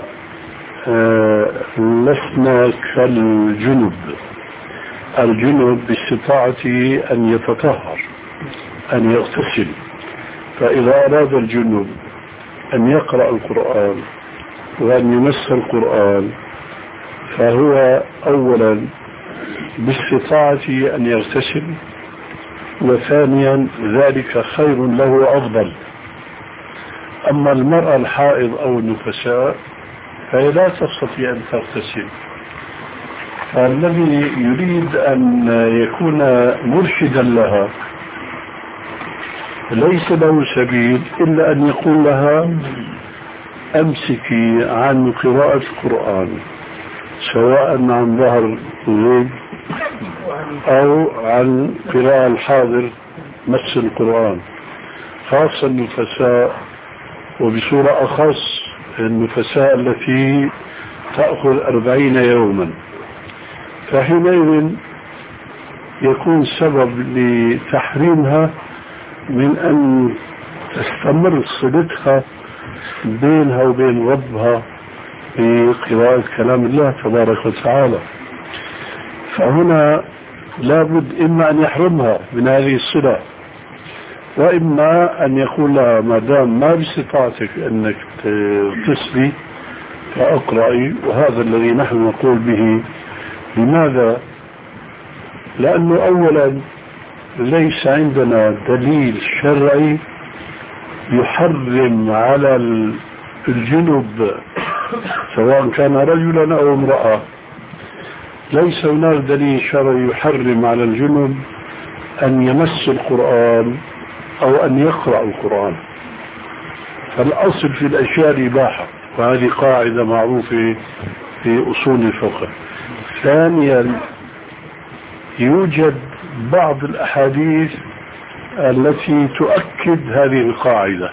لسنا كالجنب. الجنب باستطاعته أن يتطهر، أن يغتسل. فإذا أراد الجنب أن يقرأ القرآن وأن يمس القرآن فهو أولا باستطاعته أن يغتسل، وثانيا ذلك خير له أفضل. أما المرأة الحائض أو النفساء فهي لا تستطيع أن تغتسل، فالذي يريد أن يكون مرشدا لها ليس له سبيل إلا أن يقول لها أمسكي عن قراءة القرآن، سواء عن ظهر الغيب أو عن قراءة الحاضر مس القرآن، خاصة النفساء، وبصورة أخص النفساء التي تأخذ أربعين يوما. فحينئذ يكون سبب لتحريمها من أن تستمر صلتها بينها وبين ربها بقراءة كلام الله تبارك وتعالى. فهنا لابد إما أن يحرمها من هذه الصلة، وإما أن يقول لها ما دام ما باستطاعتك أنك تغتسلي فأقرأي. وهذا الذي نحن نقول به. لماذا؟ لأنه أولا ليس عندنا دليل شرعي يحرم على الجنب سواء كان رجلا أو امرأة، ليس هناك دليل شرعي يحرم على الجنب أن يمس القرآن أو أن يقرأ القرآن. فالأصل في الأشياء الإباحة، وهذه قاعدة معروفة في أصول الفقه. ثانيا يوجد بعض الأحاديث التي تؤكد هذه القاعدة.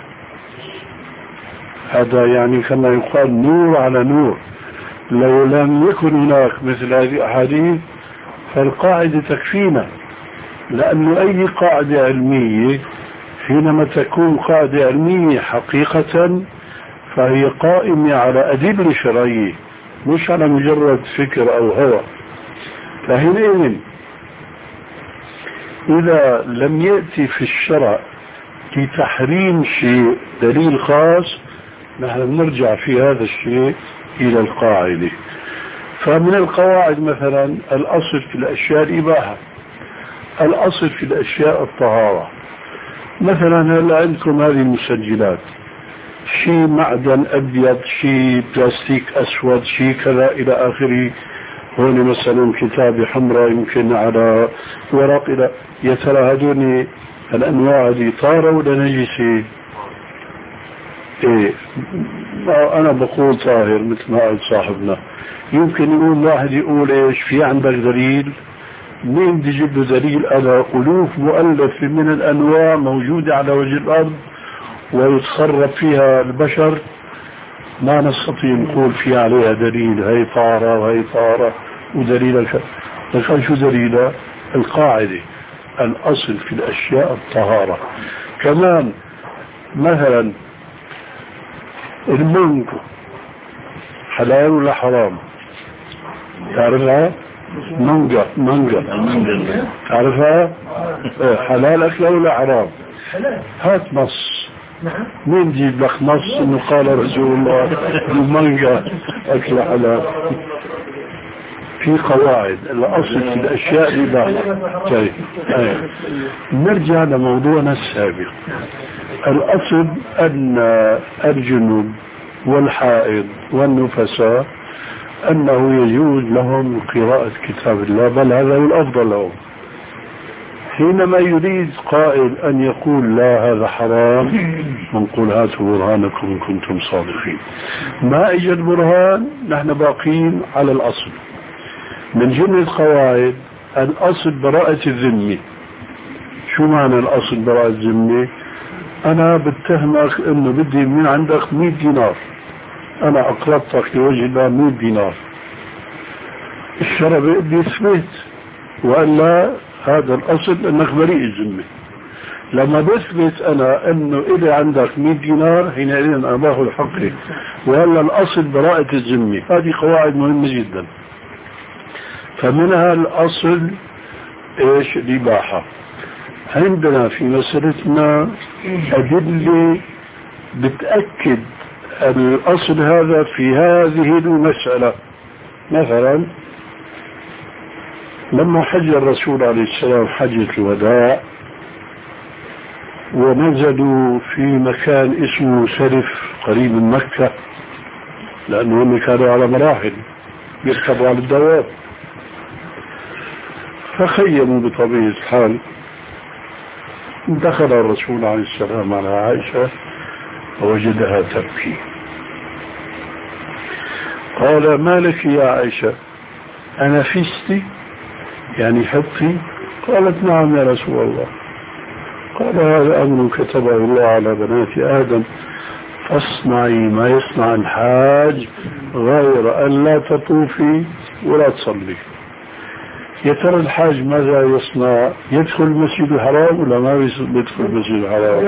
هذا يعني كما يقال نور على نور. لو لم يكن هناك مثل هذه الأحاديث فالقاعدة تكفينا، لأن أي قاعدة علمية حينما تكون قاعدة علمية حقيقة فهي قائمة على أدلة شرعية مش على مجرد فكر أو هوى. فحينئذ إذا لم يأتي في الشرع لتحريم شيء دليل خاص نحن نرجع في هذا الشيء إلى القاعدة. فمن القواعد مثلا الأصل في الأشياء الإباحة، الأصل في الأشياء الطهارة. مثلا هلا عندكم هذه المسجلات، شيء معدن أبيض، شيء بلاستيك أسود، شيء كذا إلى آخره. هون مثلا كتابة حمراء يمكن على ورق إلى يا ترى هذول الأنواع دي طارة ولا نجسة؟ إيه أنا بقول طاهر مثل ما قال صاحبنا. يمكن يقول واحد يقول إيش في عندك دليل؟ مين بدي يجيب له دليل؟ على ألوف مؤلفة من الأنواع موجودة على وجه الأرض ويتصرف فيها البشر، ما نستطيع نقول في عليها دليل هي طارة وهي طارة ودليل لكن شو دليلها؟ القاعدة الأصل في الأشياء الطهارة. كمان مثلا المنك حلال ولا حرام؟ تعرفها؟ مانجا مانجا تعرفها؟ حلال أكله ولا حرام؟ هات نص. مين جيب لك نص انه قال رسول الله المانجا أكل حلال؟ في قواعد الأصل في الأشياء الإباحة. طيب نرجع لموضوعنا السابق. الأصل أن الجنوب والحائض والنفساء أنه يجوز لهم قراءة كتاب الله، بل هذا هو الأفضل لهم. حينما يريد قائل أن يقول لا هذا حرام، نقول هاتوا برهانكم إن كنتم صادقين. ما إجد برهان، نحن باقين على الأصل. من جملة قواعد الأصل براءة الذمة. شو معنى الأصل براءة الذمة؟ أنا بتهمك إنه بدي من عندك مئة دينار، أنا أقرضتك لوجه الله مئة دينار، الشرع بيثبت، وإلا هذا الأصل أنك بريء الذمة. لما بثبت أنا أنه إلي عندك مئة دينار حينئذ أنا باخذ حقي، وإلا الأصل براءة الذمة. هذه قواعد مهمة جدا. فمنها الأصل إيش؟ الإباحة. عندنا في مسألتنا أدلة بتأكد الأصل هذا في هذه المسألة. مثلا لما حج الرسول عليه السلام حجة الوداع ونزلوا في مكان اسمه سلف قريب من مكة، لأنهم كانوا على مراحل يركبوا على الدواب، فخيموا بطبيعة الحال. دخل الرسول عليه السلام على عائشة فوجدها تبكي. قال ما لك يا عائشة؟ أنا فستي يعني حطي؟ قالت نعم يا رسول الله. قال هذا أمر كتبه الله على بنات آدم، فاصنعي ما يصنع الحاج غير أن لا تطوفي ولا تصلي. يا ترى الحاج ماذا يصنع؟ يدخل المسجد الحرام ولا ما يدخل المسجد الحرام؟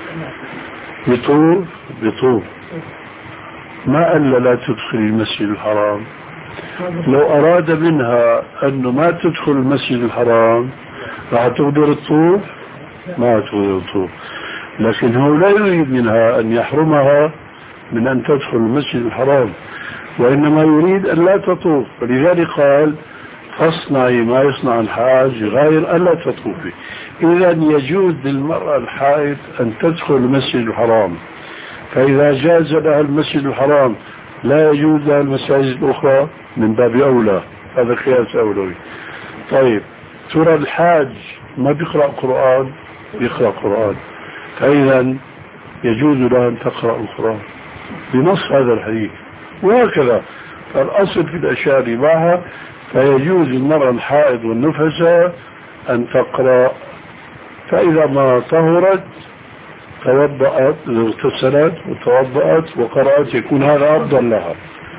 يطوف بيطوف. ما قال لا تدخل المسجد الحرام. لو أراد منها أنه ما تدخل المسجد الحرام راح تقدر الطوف؟ ما تقدر الطوف. لكن هو لا يريد منها أن يحرمها من أن تدخل المسجد الحرام، وإنما يريد أن لا تطوف. فلذلك قال فاصنعي ما يصنع الحاج غير أن لا تطوفي. إذا يجوز للمرأة الحائض أن تدخل المسجد الحرام، فإذا جاز لها المسجد الحرام لا يجوز لها المساجد الأخرى من باب أولى. هذا قياس أولوي. طيب ترى الحاج ما بيقرأ قرآن؟ بيقرأ قرآن، فإذا يجوز لها أن تقرأ القرآن بنص هذا الحديث. وهكذا فالأصل في الأشياء الإباحة، فيجوز المرأة الحائض والنفساء أن تقرأ. فإذا ما طهرت توضأت، اغتسلت وتوضأت وقرأت، يكون هذا أفضل لها.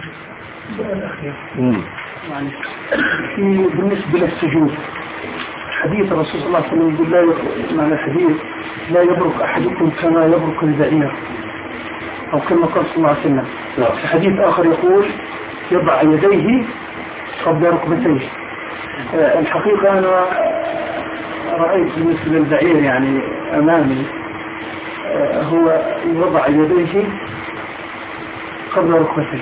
يعني في بالنسبة للسجود حديث الرسول صلى الله عليه وسلم يقول لا معنى الحديث لا يبرك أحدكم كما يبرك البعير، أو كما قال صلى الله عليه وسلم. في حديث آخر يقول يضع يديه قبل ركبتيه. الحقيقة أنا رأيت بالنسبة للبعير يعني أمامي هو يضع يديه قبل ركبتيه.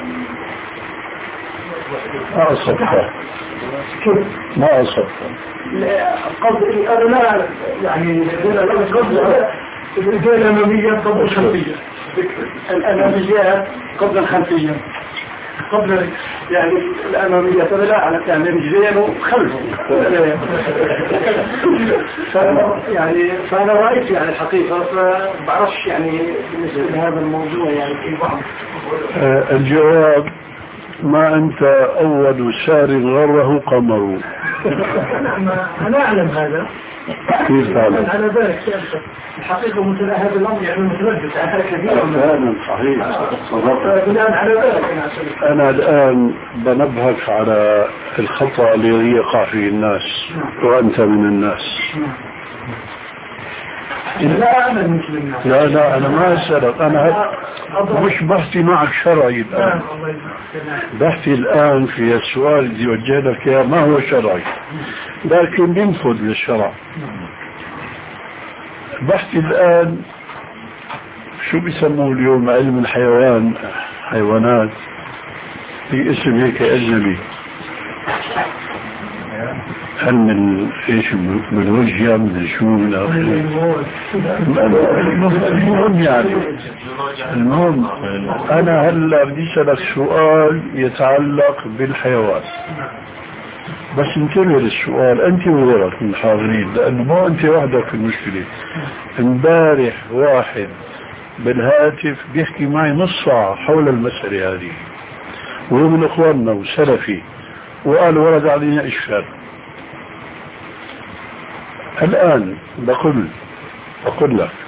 ما أصبت كيف؟ ما أصبت قبل أنا لا يعني قبل الأماميات قبل الخلفية، الأماميات قبل الخلفية، قبل يعني الأماميات أنا لا أعرف يعني رجلين وخلفه. يعني فأنا رأيت يعني الحقيقة فبعرفش يعني بالنسبة لهذا الموضوع يعني في بعض. الجواب ما أنت أول سار غره قمر. أنا أعلم هذا. كيف تعلم؟ على ذلك الحقيقة مثل هذا الأمر يعني متردد على كثير. فعلا صحيح. بناء على ذلك أنا الآن بنبهك على الخطأ الذي يقع فيه الناس وأنت من الناس. لا أنا مثل الناس. لا لا أنا ما أسألك، أنا مش بحثي معك شرعي الآن، بحثي الآن في السؤال اللي وجه لك يا ما هو شرعي لكن بينفذ للشرع. بحثي الآن شو بيسموه اليوم علم الحيوان، حيوانات في اسم هيك أجنبي، علم ايش البيولوجيا من شو من المهم يعني. المهم انا هلا بدي اسالك سؤال يتعلق بالحيوان، بس انتبه للسؤال انت وغيرك من الحاضرين لانه مو انت وحدك في المشكله. امبارح واحد بالهاتف بيحكي معي نص ساعه حول المساله هذه وهو من اخواننا وسلفي وقال ورد علينا اشكال. الآن بقول بقول لك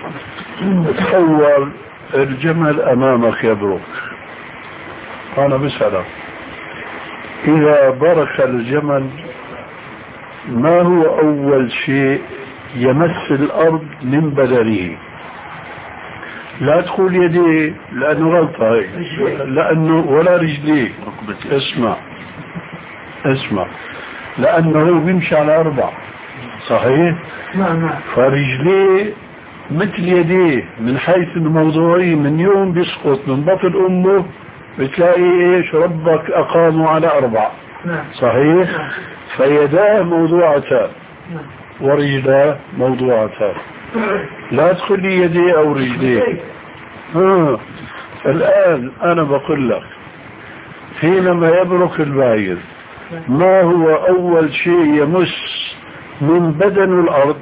تصور الجمل أمامك يبرك، أنا بسألك إذا برك الجمل ما هو أول شيء يمس الأرض من بدنه؟ لا تقول يديه لأنه غلطة هيك، لأنه ولا رجليه، اسمع اسمع لأنه بيمشي على أربع صحيح؟ نعم نعم. فرجليه مثل يديه من حيث الموضوعي، من يوم بيسقط من بطن أمه بتلاقي إيش ربك أقاموا على أربع. نعم. صحيح؟ نعم. فيداه موضوعتان نعم. ورجلاه موضوعتان. لا تقول لي يديه أو رجليه. ها. الآن أنا بقول لك حينما يبرك البعير ما هو أول شيء يمس من بدن الأرض؟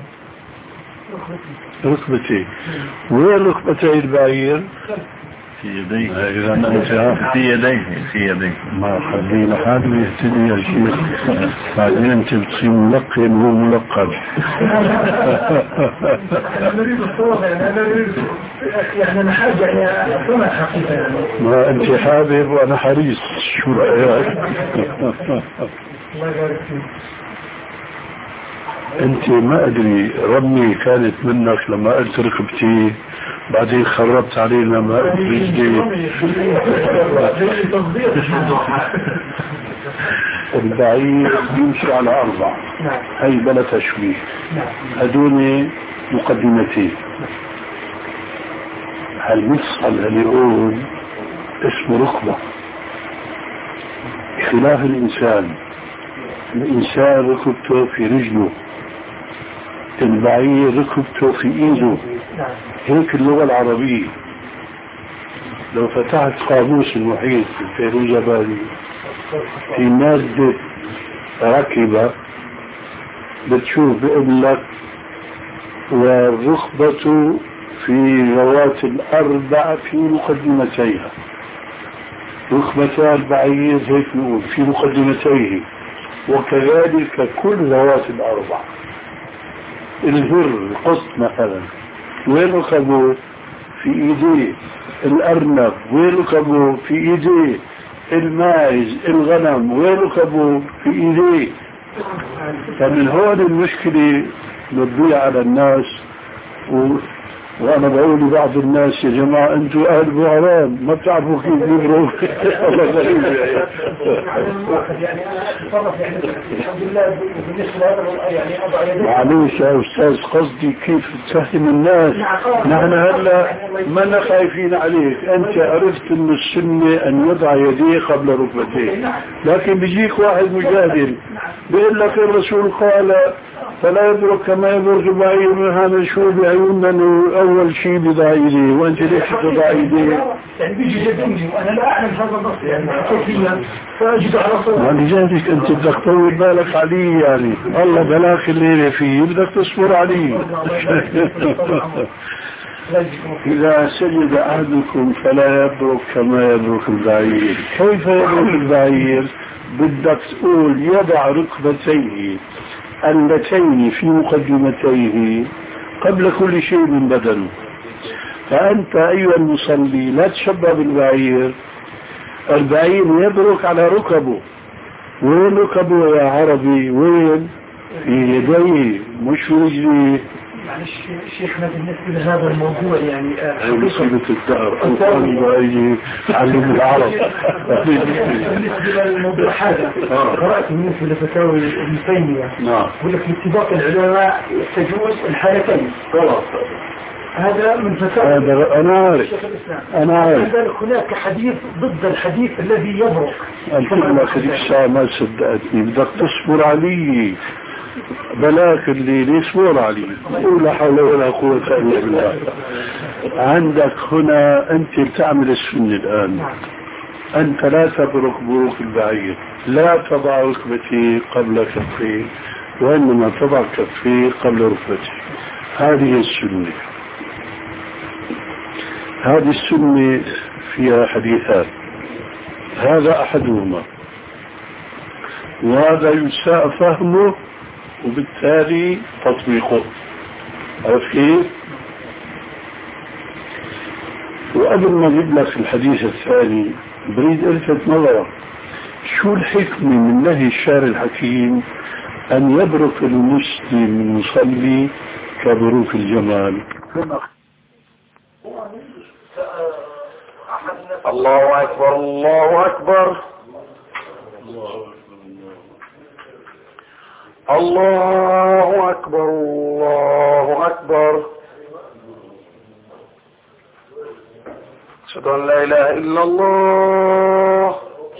ركبتي. وين ركبتي البعير؟ في يديه. إذا أنت في يديه في يديه. ما خلينا حد يهتدي يا شيخ، بعدين أنت بتصير ملقن وهو ملقن. أنا نريد الصورة يعني أنا نريد يعني أنا حاجة يعني أفهمها حقيقة يعني. ما أنت حابب وأنا حريص، شو رأيك؟ الله يبارك فيك. انت ما ادري رمي كانت منك لما قلت ركبتي بعدين خربت علينا لما قلت رجلي. البعير يمشي على اربع، هي بلا تشويه، هدول مقدمتين. هالمفصل اللي يقول اسمه ركبة، خلاف الانسان. الانسان ركبته في رجله، البعير ركبته في ايده. هيك اللغة العربية. لو فتحت قاموس المحيط في الفيروزابادي في مادة ركبة بتشوف بيقول لك والركبة في ذوات الأربع في مقدمتيها. ركبتا البعير هيك نقول في مقدمتيه، وكذلك كل ذوات الأربع. الهر القسط مثلا وين ركبه؟ في ايديه. الارنب وين ركبه؟ في ايديه. الماعز الغنم وين ركبه؟ في ايديه. فمن هون المشكلة بتضيع على الناس. و... وانا بقول لبعض الناس يا جماعة انتوا اهل بوعران ما بتعرفوا كيف يبروا. الله غريب يعني انا اتصرف يعني الحمد لله بالنسبه لهذا يعني اضع يدي. معلوش يا استاذ قصدي كيف تفهم الناس. نحن هلا ما خايفين عليك، انت عرفت ان السنة ان يضع يديه قبل ركبتيه، لكن بيجيك واحد مجادل بيقول لك الرسول قال فلا يدرك كما يدرك البعير من هذا شو بعيوننا انه اول شيء بضع يديه، وانت ليش تضع يديه؟ يعني بيجي يدني وانا لا اعلم هذا النص يعني كيفيا فاجد على صوت. ولذلك انت بدك تطول بالك عليه، يعني الله بلاك الليله فيه بدك تصبر عليه. إذا سجد أحدكم فلا يبرك كما يبرك البعير. كيف يبرك البعير؟ بدك تقول يضع ركبتيه اللتين في مقدمتيه قبل كل شيء من بدنه. فأنت أيها المصلي لا تشبه بالبعير. البعير يبرك على ركبه. وين ركبه يا عربي؟ وين؟ في يديه مش في رجليه. معلش شيخنا بالنسبة لهذا الموضوع يعني هي مصيبة الدهر القرآن بأي علم العرب. بالنسبة للموضوع هذا قرأت بالنسبة لفتاوى ابن تيمية يقول لك باتفاق العلماء تجوز الحالتين. هذا من فتاوى هذا أنا عارف أنا عارف هناك حديث ضد الحديث الذي يبرق. أنت ما خليك الساعة ما صدقتني بدك تصبر علي بلاك اللي يصبر علي ولا حول ولا قوة إلا بالله. عندك هنا أنت بتعمل السنة الآن أنت لا تبرك بروك البعير لا تضع ركبتي قبل كفي وإنما تضع كفي قبل ركبتي. هذه السنة هذه السنة فيها حديثات هذا أحدهما وهذا يساء فهمه وبالتالي تطبيقه. عرفت كيف؟ وقبل ما اجيب لك الحديث الثاني بريد الفت نظرك شو الحكمة من نهي الشارع الحكيم أن يبرك المسلم المصلي كبروك الجمال. الله أكبر الله أكبر الله أكبر الله أكبر أشهد أن لا إله إلا الله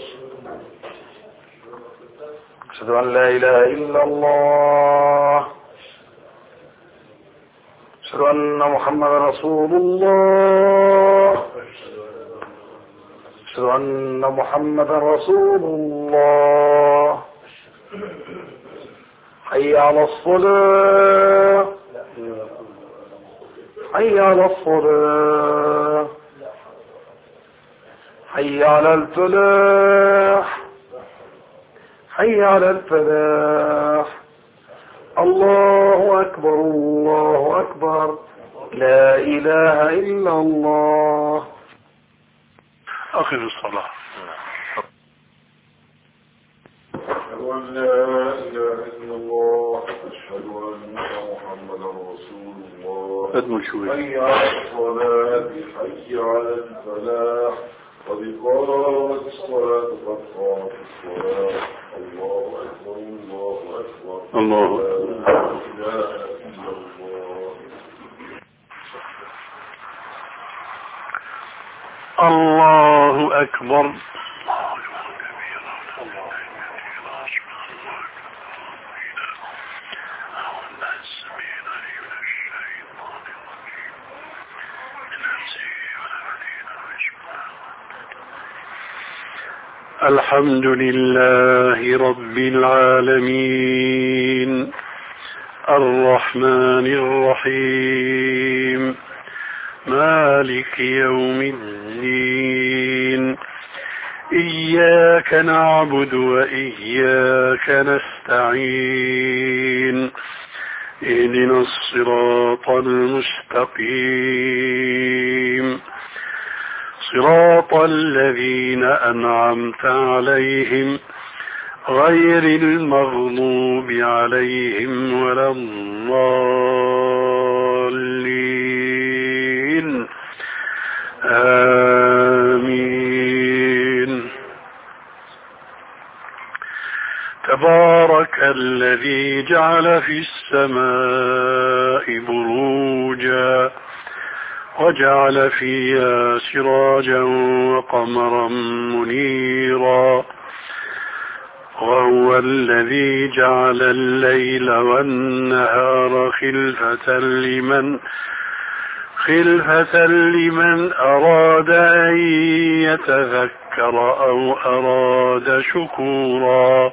أشهد أن لا إله إلا الله أشهد أن محمدا رسول الله أشهد أن محمدا رسول الله. حي على الصلاة حي على الصلاة حي على الفلاح حي على الفلاح. الله أكبر الله أكبر لا إله إلا الله. أخذ الصلاة. أشهد أن لا إله إلا الله أشهد أن محمدا رسول الله. أدمل شوي. حي على الصلاة حي على الفلاح قد قامت الصلاة قد قامت الصلاة. الله أكبر الله أكبر الله لا إله إلا الله. الله أكبر. الحمد لله رب العالمين الرحمن الرحيم مالك يوم الدين إياك نعبد وإياك نستعين اهدنا الصراط المستقيم صراط الذين أنعمت عليهم غير المغضوب عليهم ولا الضالين آمين. تبارك الذي جعل في السماء بروجا وجعل فيها سراجا وقمرا منيرا وهو الذي جعل الليل والنهار خلفة لمن خلفة لمن أراد أن يتذكر أو أراد شكورا.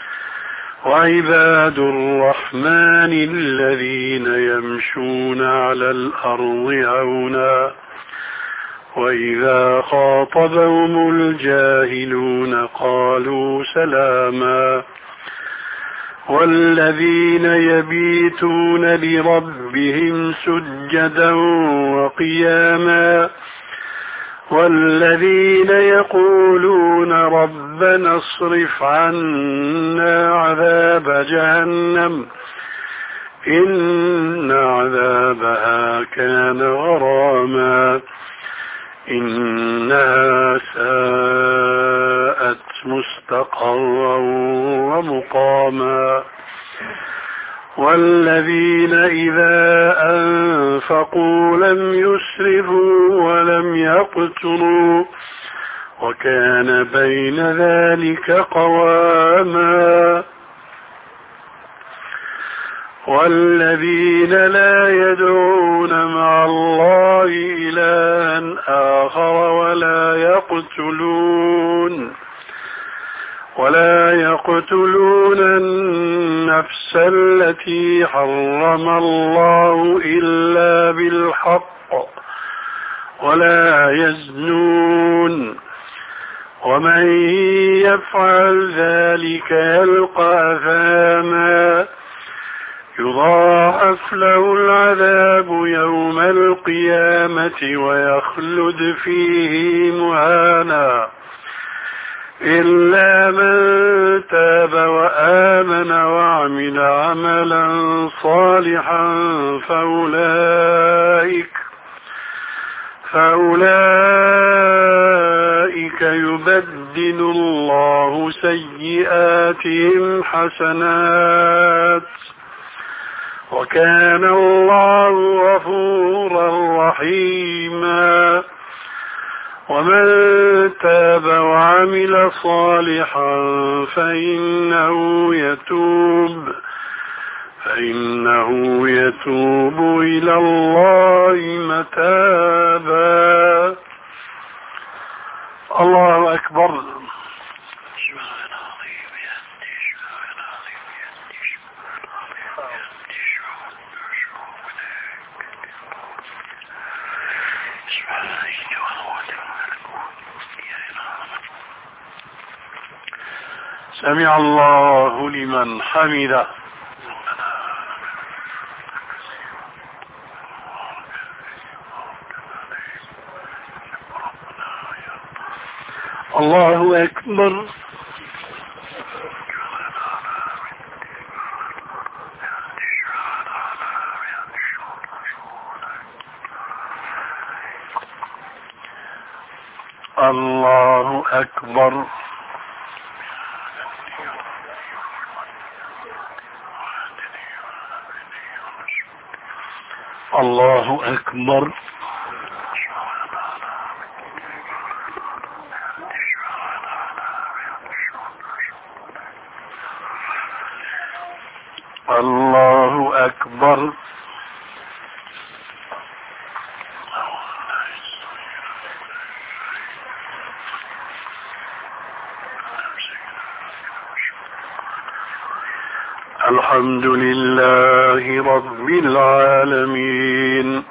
وعباد الرحمن الذين يمشون على الأرض هونا وإذا خاطبهم الجاهلون قالوا سلاما. والذين يبيتون لربهم سجدا وقياما والذين يقولون ربنا اصرف عنا عذاب جهنم إن عذابها كان غراما إنها ساءت مستقرا ومقاما والذين إذا أنفقوا لم يسرفوا ولم يقتروا وكان بين ذلك قواما والذين لا يدعون مع الله إلها آخر ولا يقتلون ولا يقتلون النفس التي حرم الله إلا بالحق ولا يزنون ومن يفعل ذلك يلقى أثاما يضاعف له العذاب يوم القيامة ويخلد فيه مهانا إلا من تاب وآمن وعمل عملا صالحا فأولئك فأولئك يبدل الله سيئاتهم حسنات وكان الله غفورا رحيما ومن تاب وعمل صالحا فإنه يتوب فإنه يتوب إلى الله متابا. الله أكبر. سمع الله لمن حمده. الله أكبر. الله أكبر. الله أكبر. الله أكبر. الحمد لله رب العالمين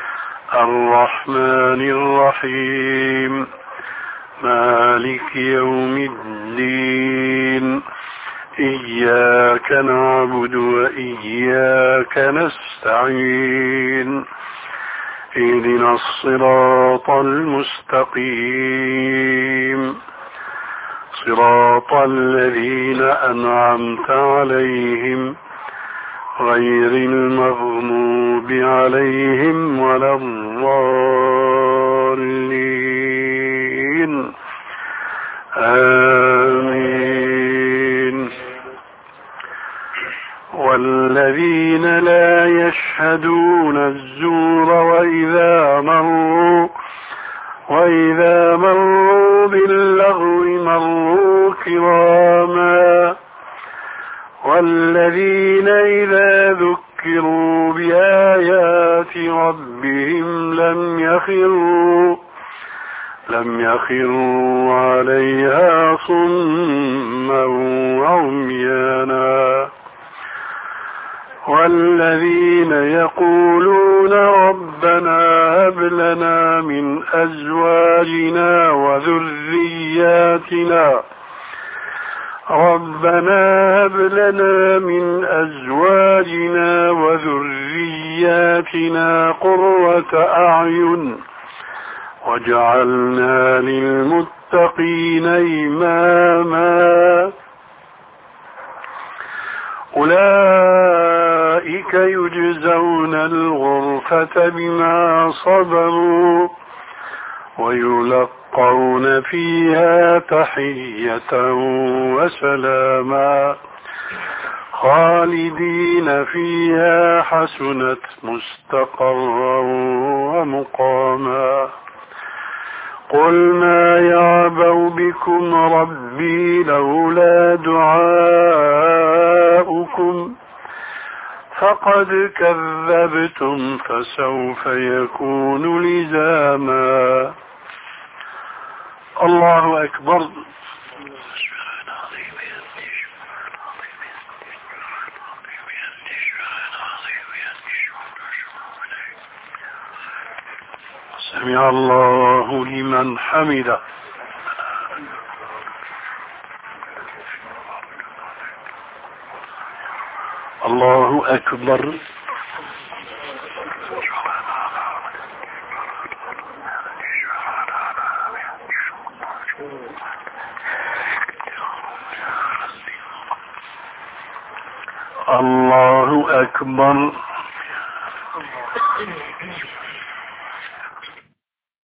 الرحمن الرحيم مالك يوم الدين إياك نعبد وإياك نستعين اهدنا الصراط المستقيم صراط الذين أنعمت عليهم غير المغضوب عليهم ولا الضالين آمين. والذين لا يشهدون الزور وإذا مروا وإذا مروا باللغو مروا كراما والذين إذا ذكروا بآيات ربهم لم يخروا لم يخروا عليها صما وعميانا والذين يقولون ربنا هب لنا من أزواجنا وذرياتنا ربنا هب لنا من أزواجنا وذرياتنا قرة أعين واجعلنا للمتقين إماما. أولئك أولئك يجزون الغرفة بما صبروا ويلقون فيها تحية وسلاما خالدين فيها حسنت مستقرا ومقاما قل ما يعبأ بكم ربي لولا دعاؤكم فقد كذبتم فسوف يكون لزاما. الله أكبر. سمع الله لمن حمده. الله أكبر. الله أكبر.